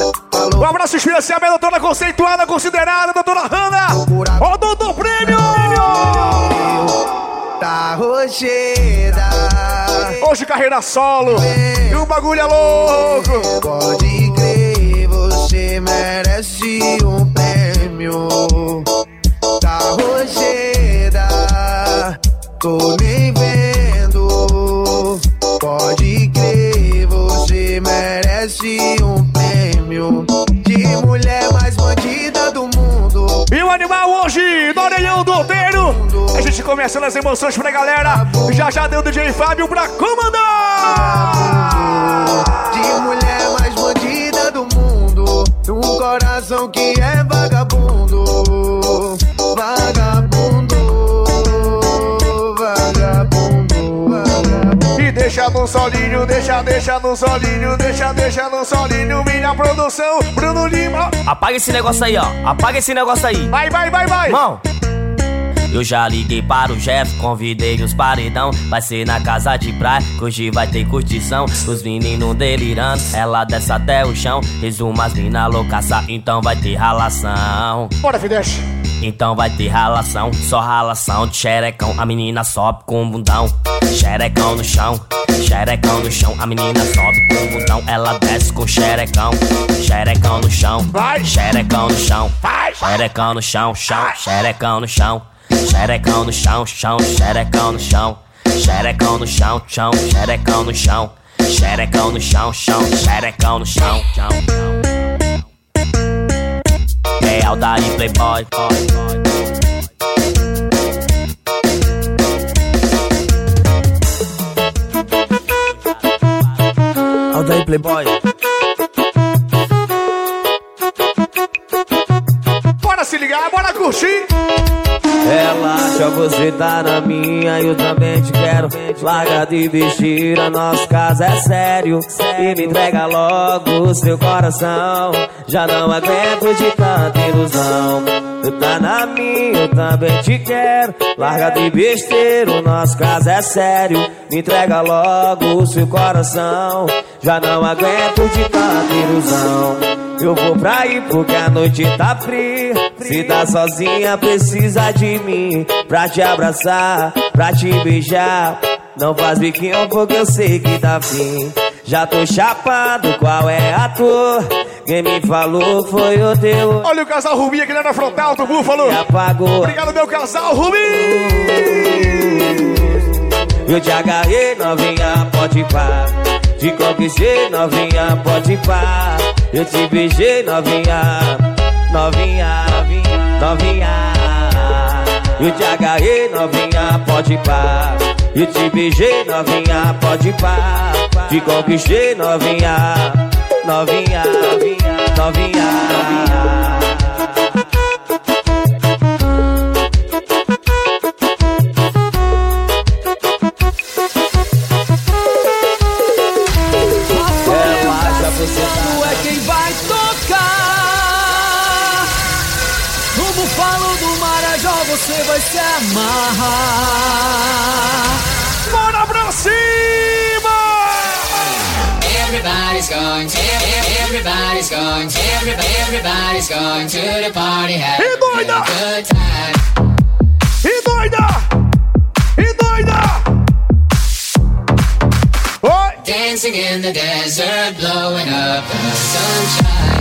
abraço especial, minha doutora conceituada, considerada, doutora Hanna. Ó, doutor Prêmio! Tá rocheda. Hoje carreira solo. E o bagulho é louco. Pode crer, você merece um prêmio. Tá rocheda. Tô nem vendo. Pode crer, você merece um prêmio de mulher mais bandida do mundo. E o animal hoje, do Orelhão do Outeiro. A gente começando as emoções pra galera. Já já deu o D J Fábio pra comandar. De mulher mais bandida do mundo. Um coração que é vagabundo. Vagabundo. Vagabundo. Vagabundo. E deixa no solinho, deixa, deixa no solinho. Deixa, deixa no solinho. Minha produção, Bruno Lima. Apaga esse negócio aí, ó. Apaga esse negócio aí. Vai, vai, vai, vai. Mão. Eu já liguei para o Jeff, convidei os paredão. Vai ser na casa de praia, que hoje vai ter curtição. Os meninos delirando, ela desce até o chão. Resumo as mina loucaça, então vai ter ralação. Bora, Fidesz. Então vai ter ralação, só ralação de xerecão. A menina sobe com o bundão, xerecão no chão. Xerecão no chão, a menina sobe com o bundão. Ela desce com xerecão, xerecão no chão. Vai, xerecão no chão. Vai, xerecão no chão, chão, xerecão no chão. Xerecão no chão, chão, xerecão no chão. Xerecão no chão, chão, xerecão no chão. Xerecão no chão, chão, xerecão no chão, chão. Real daí, playboy. Aldaí, playboy. Bora se ligar, bora curtir. Relaxa, você tá na minha, eu também te quero. Larga de besteira, nosso caso é sério. E me entrega logo o seu coração. Já não aguento de tanta ilusão. Tu tá na minha, eu também te quero. Larga de besteira, o nosso caso é sério. Me entrega logo o seu coração. Já não aguento de tanta ilusão. Eu vou pra ir porque a noite tá fria. Se tá sozinha precisa de mim pra te abraçar, pra te beijar. Não faz biquinho porque eu sei que tá fim. Já tô chapado, qual é a tua? Quem me falou foi o teu. Olha o casal Rubi aqui na frontal do Búfalo. Me apagou. Obrigado, meu casal Rubi. Eu te agarrei, novinha, pode pá. Te conquistei, novinha, pode pá. Eu te beijei, novinha, novinha, novinha. Eu te agarrei, novinha, pode pá. Eu te beijei, novinha, pode pá. Te conquistei, novinha, novinha, novinha, novinha. É quem vai tocar. No Búfalo do Marajó você vai se amarrar. Bora pra cima! Everybody's going to, everybody's going to, everybody's going to the party, have a good time. E doida! E doida! Oi! Dancing in the desert, blowing up the sunshine.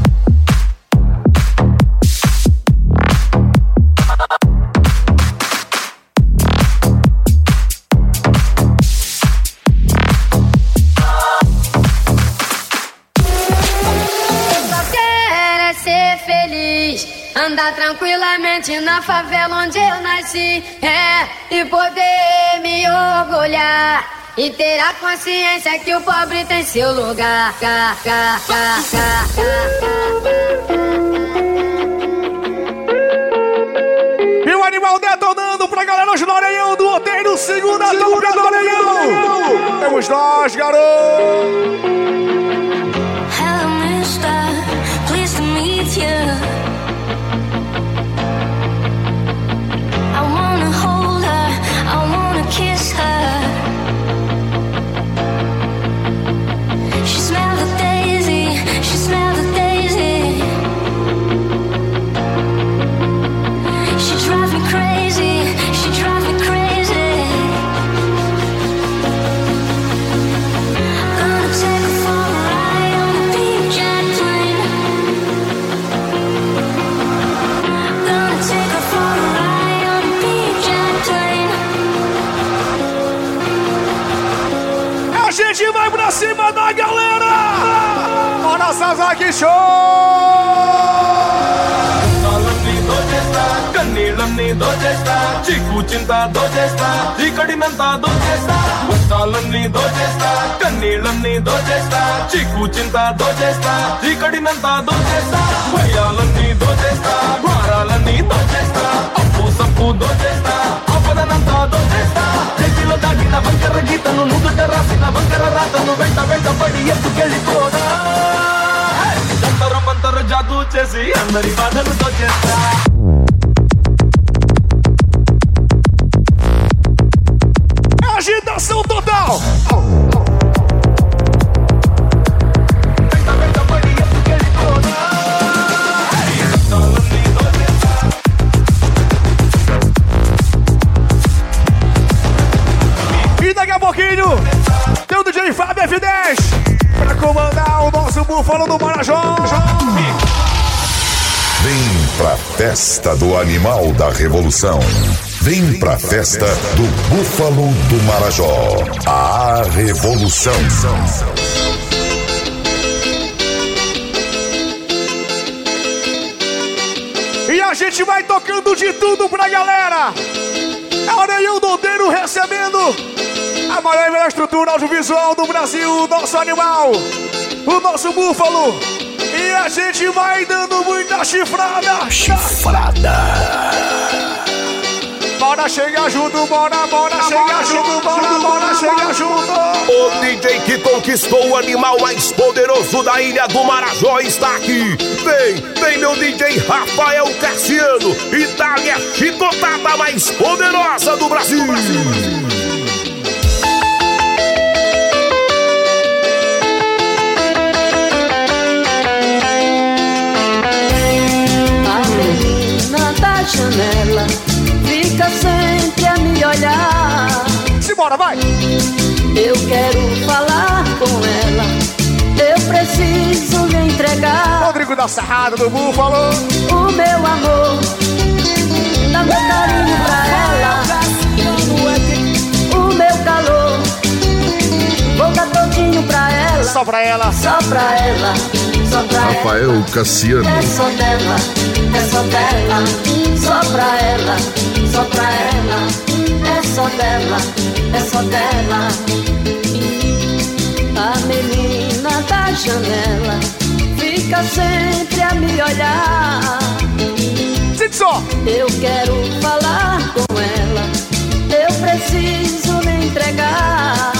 Andar tranquilamente na favela onde eu nasci, é, e poder me orgulhar e ter a consciência que o pobre tem seu lugar. Cá, cá, cá, cá, e o animal detonando pra galera hoje no Orelhão do Outeiro, segunda dobra do Orelhão. Temos nós, garoto. Hello, mister, pleased to meet you. I wanna hold her, I wanna kiss her. She smelled the daisy, she smelled the daisy. Bora, Sasaki Show! కన్నీళ్ళన్నీ దోచేస్తా చిక్కు చింత దోచేస్తా చీకటినంతా దోచేస్తా కష్టాలన్నీ దోచేస్తా కన్నీళ్ళన్నీ దోచేస్తా చిక్కు చింత దోచేస్తా చీకటినంతా దోచేస్తా భయాలన్నీ దోచేస్తా భారాలన్నీ దోచేస్తా అప్పు సప్పు దోచేస్తా ఆపదనంతా దోచేస్తా చేతిలో దాగిన వంకర గీతను నుదుట రాసిన వంకర రాతను వెంట వెంట పడి ఎత్తుకెళ్ళిపోదా జంతరు మంతరు జాదూ చేసి అందరి బాధలు దోచేస్తా. Agitação total! E daqui a pouquinho tem o D J Fábio F dez pra comandar o nosso Búfalo do Marajó. Vem pra festa do Animal da Revolução. Vem pra festa do Búfalo do Marajó. A Revolução. E a gente vai tocando de tudo pra galera. É o Areião Dodeiro recebendo a maior e melhor estrutura audiovisual do Brasil. O nosso animal, o nosso búfalo. E a gente vai dando muita chifrada. Chifrada. Bora chegar junto, bora, bora chegar junto, bora, bora chegar junto. O D J que conquistou o animal mais poderoso da ilha do Marajó está aqui. Vem, vem meu D J Rafael Cassiano e dá-lhe a chicotada mais poderosa do Brasil. A menina da janela fica sempre a me olhar. Simbora, vai! Eu quero falar com ela, eu preciso lhe entregar Rodrigo da Sarrada do Búfalo. o meu amor, dá meu carinho pra ela, o meu calor, vou dar todinho pra ela, só pra ela, só pra ela, só pra ela. Rafael Cassiano. É só dela, é só dela, só pra ela, só pra ela, é só dela, é só dela. A menina da janela fica sempre a me olhar. Sente só! Eu quero falar com ela, eu preciso lhe entregar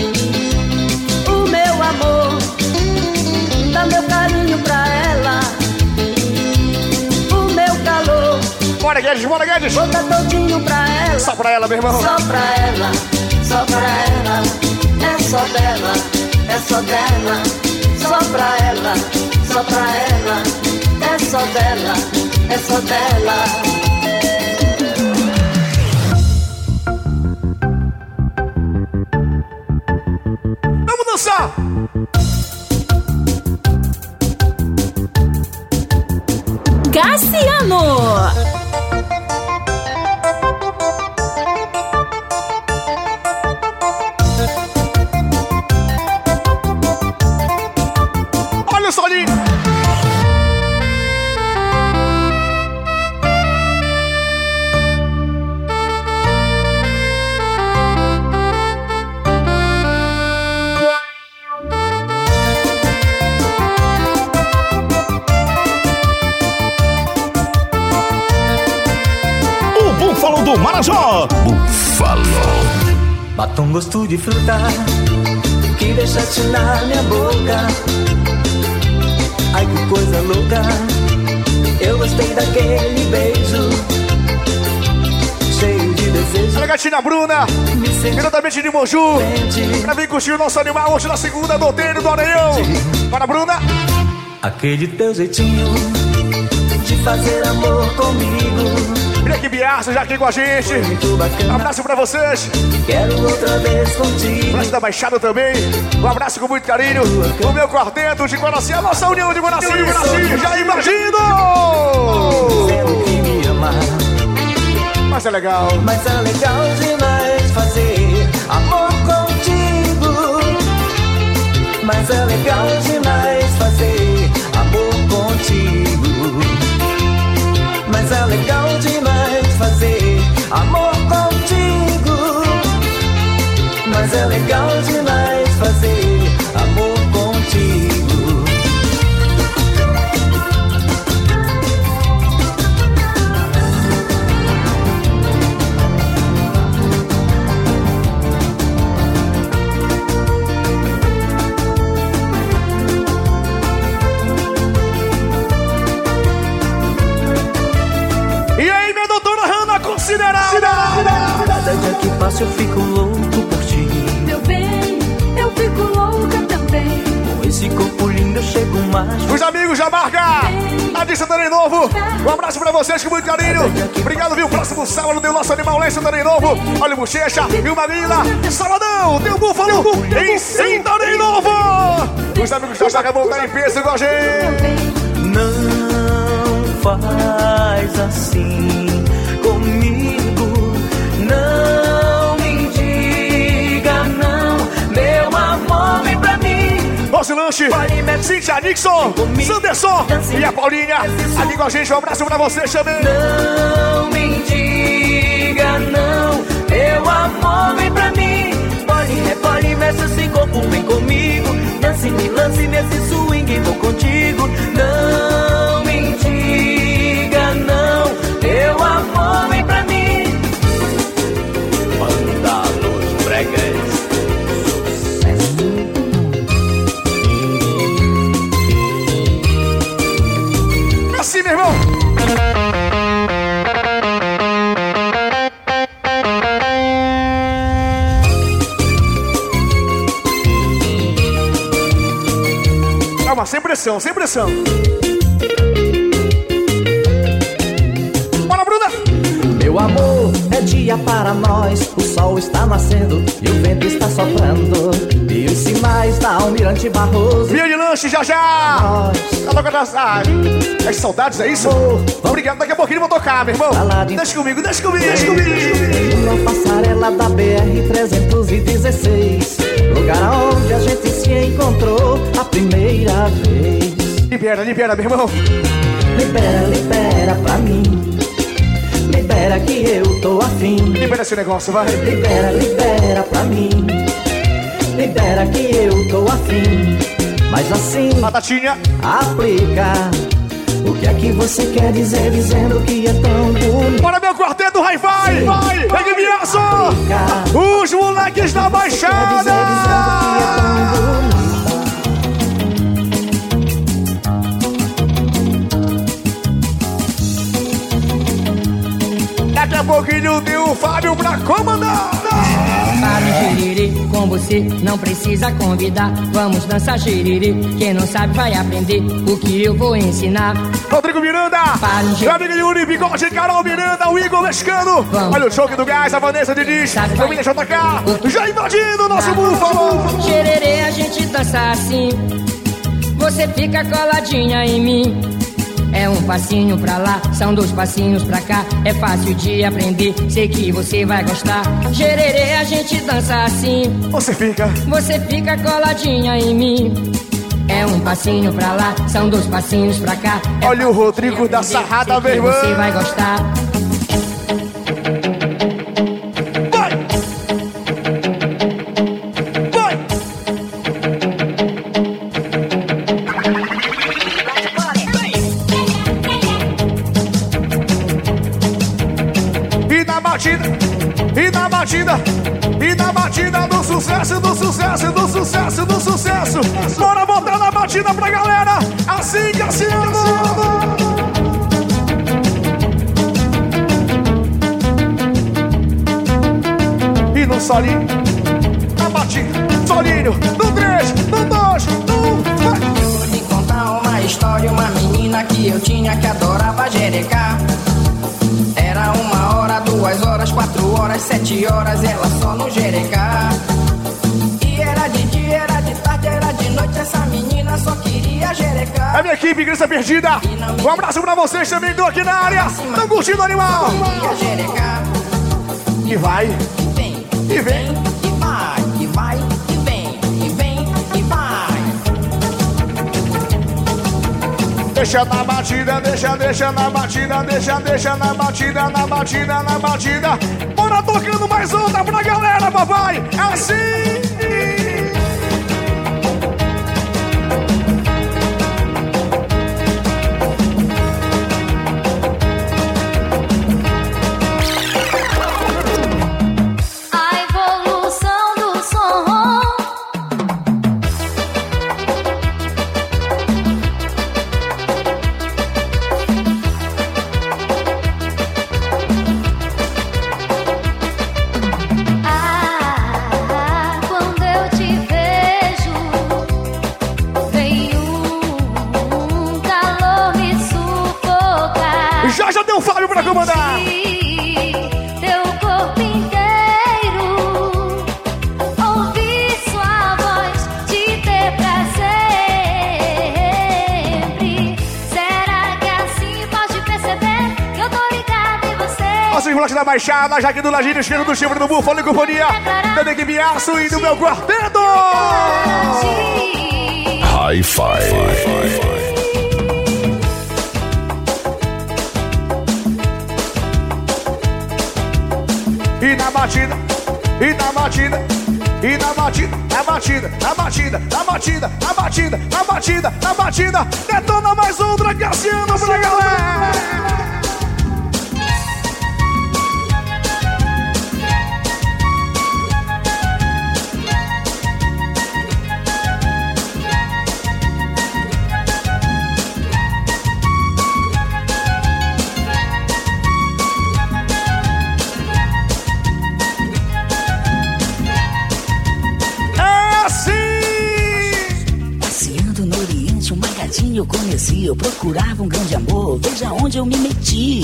o meu amor, dá meu carinho pra ela, o meu calor. Bora, Guedes, bora, Guedes! Vou dar todinho pra ela, só pra ela, meu irmão. Só pra ela, só pra ela, é só dela, é só dela, só pra ela, só pra ela, é só dela, é só dela. Vamos dançar! Cassiano! Olha o solinho! Búfalo do Marajó. Búfalo. Batom gosto de fruta que deixaste na minha boca. Ai que coisa louca, eu gostei daquele beijo cheio de desejo. Olha a gatinha Bruna, diretamente de Moju, pra vir curtir o nosso animal hoje na segunda do Doteiro do Areião. Para Bruna. Aquele teu jeitinho de fazer amor comigo. Olha que Biarça já aqui com a gente. Um abraço pra vocês. Quero outra vez contigo. Um abraço da Baixada também. Um abraço com muito carinho. O meu quarteto de Guaraci, a nossa união de Guaraci. Já imagino! Dizendo que me ama. Mas é legal. Mas é legal demais fazer amor contigo. Mas é legal demais fazer fácil, eu fico louco por ti. Meu bem, eu fico louca também. Com esse corpo lindo eu chego mais. Os amigos já marca a de Santarém Novo. Um abraço pra vocês com muito carinho. Obrigado, viu? Próximo sábado tem o nosso animal lá em Santarém Novo. Olha o Bochecha e o Marina. Sabadão, tem o Búfalo em Santarém Novo. Os amigos já marca vão estar em peso igual a gente. Não faz assim comigo. Não me diga não. Meu amor, vem pra mim. Nosso lanche, Cíntia, Nixon, Sanderson e a Paulinha. Aqui com a gente, um abraço pra vocês também. Não me diga não. Meu amor, vem pra mim. Pole, repole, mexe esse corpo, vem comigo. Dance, me lance nesse swing, vou contigo. Não me diga não. Meu amor, vem pra mim. Manda Luz Bregues. Assim, meu irmão. Calma, sem pressão, sem pressão. Bora, Bruna! Meu amor, é dia para nós. O sol está nascendo e o vento está soprando. E os sinais da Almirante Barroso. Via de lanche já já! Tá tocando as, ah, as saudades, é isso? Obrigado, daqui a pouquinho eu vou tocar, meu irmão. Deixa comigo, deixa comigo, deixa comigo. Em uma passarela da B R trezentos e dezesseis, lugar onde a gente se encontrou a primeira vez. Libera, libera, meu irmão. Libera, libera pra mim. Libera que eu tô afim. Libera esse negócio, vai. Libera, libera pra mim. Libera que eu tô afim. Mas assim, Batatinha, aplica. O que é que você quer dizer dizendo que é tão bonito? Bora, meu quarteto Hi-Fi! Vai! Pegue Miaço! Os moleques da Baixada! Daqui a pouquinho tem o Fábio pra comandar! Para o giriri, com você não precisa convidar. Vamos dançar giriri, quem não sabe vai aprender o que eu vou ensinar. Rodrigo Miranda, meu amigo Yuri, Bigode, Carol Miranda, o Igor Mexicano. Olha o choque do gás, a Vanessa Diniz, família J K, já invadindo o nosso búfalo. Xererê, a gente dança assim, você fica coladinha em mim. É um passinho pra lá, são dois passinhos pra cá. É fácil de aprender, sei que você vai gostar. Gererê, a gente dança assim. Você fica Você fica coladinha em mim. É um passinho pra lá, são dois passinhos pra cá. É Olha o Rodrigo da Sarrada, meu irmão. Você vai gostar. E na batida, e na batida do sucesso, do sucesso, do sucesso, do sucesso. Bora botar na batida pra galera, assim que assim e no solinho, na batida, solinho, no três, no dois, no um, vai. Eu vou te contar uma história, uma menina que eu tinha que adorava jerecar. Era uma hora, duas horas, quatro horas, sete horas, ela só no jerecar. E era de dia, era de tarde, era de noite, essa menina só queria jerecar. A minha equipe, Igreja Perdida, um abraço pra vocês também, estão aqui na área, estão curtindo o animal. E vai, e vem, e vem, e vai, e vai, e vem, e vem, e vai. Deixa na batida, deixa, deixa na batida, deixa, deixa na batida, na batida, na batida. Bora tocando mais outra pra galera, papai. É assim. Volante da Baixada, Jaque do Ladinho, esquerdo do Chifre do Búfalo e companhia. Da equipe Aço e do meu quarteto. Hi-Fi. E na batida, e na batida, e na batida, na batida, na batida, na batida, na batida, na batida, na batida. Detona mais um Cassiano pra galera. Eu conheci, eu procurava um grande amor. Veja onde eu me meti.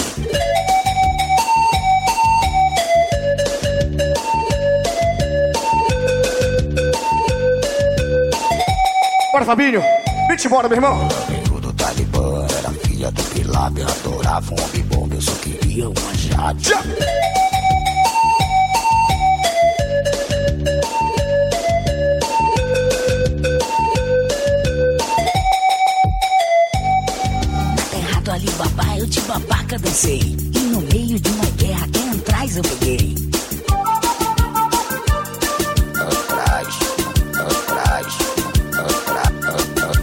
Bora, Fabinho. Vem embora, meu irmão. O do Talibã era filha do Pilab. Eu adorava um homem bom, eu só queria uma jade. Já. Eu de babaca dancei. E no meio de uma guerra, quem atrás eu peguei. Atrás, atrás, atrás.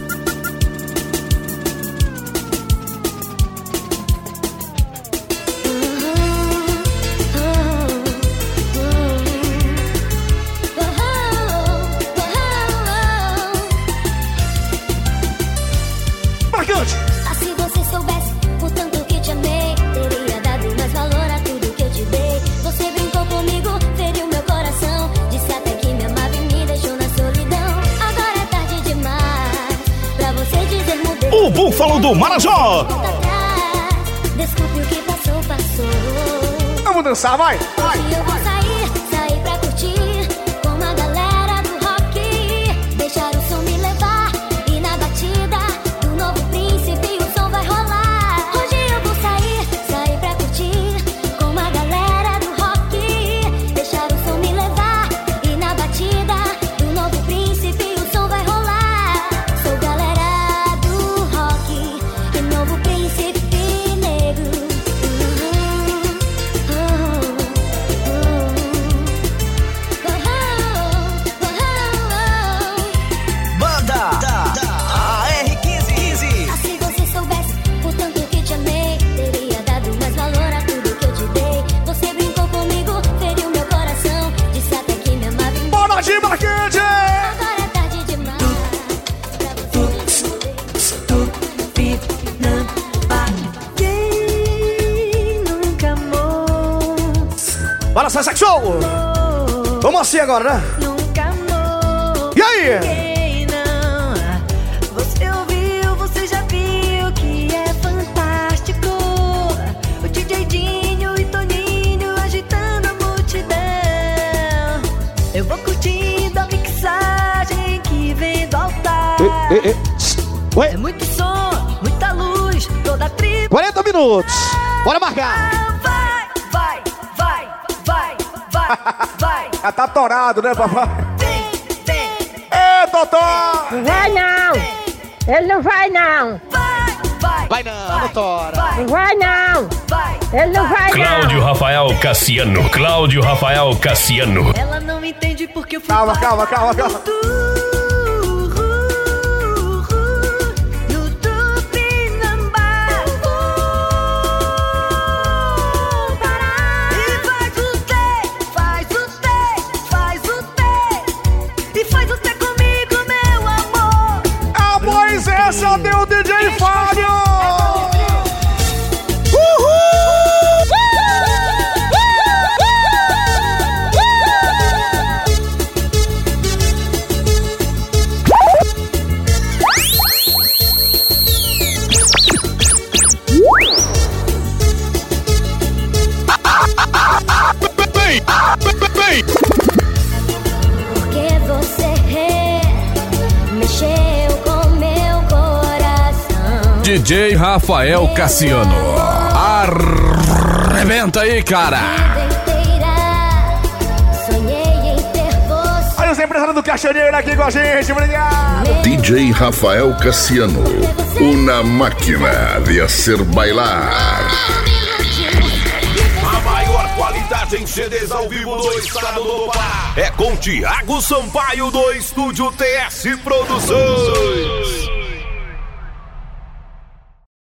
Marcante! Assim você soubesse o tanto que te amei, teria dado mais valor a tudo que eu te dei. Você brincou comigo, feriu meu coração, disse até que me amava e me deixou na solidão. Agora é tarde demais pra você dizer mudei. O Búfalo do Marajó! Desculpe o que passou, passou. Vamos dançar, vai! Vai! Hoje eu vou sair, sair pra curtir com a galera do rock. Deixar o som me levar e na batida do novo príncipe o som vai rolar. Hoje eu vou sair, sair pra curtir com a galera do rock. Deixar o som me levar e na batida do novo príncipe o som vai rolar. Sou galera do rock e novo príncipe negro. Banda A R quinze. Se você soubesse o tanto que te amei, teria dado mais valor a tudo que eu te dei. Você brincou comigo, feriu meu coração, disse até que me amava. Bora de Marcante! Agora é tarde demais pra Quem nunca amou? Bora, sai, sai, show! Vamos assim agora, né? Nunca amou. E aí? Quem não? Você ouviu, você já viu que é fantástico. O D J Dinho e Toninho agitando a multidão. Eu vou curtindo a mixagem que vem do altar. Ei, ei, ei. Ué? É muito som, muita luz, toda a tribo. quarenta minutos. Bora marcar. Vai, vai, vai, vai, vai, vai. Já tá torado, né, papai? Vem, vem. Ê, Totó! Não vai não! Ele não vai não! Vai, vai. Vai não, não tora. Não vai não! Vai. Ele não vai Cláudio não! Rafael Cassiano. Cláudio Rafael Cassiano. Ela não entende porque eu fui Calma, parar calma, calma, calma. no Tupinambá. E faz o T, faz o T, faz o T. E faz o T comigo, meu amor. A voz essa deu o D J Fábio! porque você mexeu com meu coração. D J Rafael Cassiano. Arrebentando. Arrebenta aí, cara. Olha os empresários do Caixoneiro aqui com a gente, obrigado. D J Rafael Cassiano, una máquina de hacer bailar. A maior qualidade em C Ds ao vivo do estado do Pará é com Thiago Sampaio do Estúdio T S Produções.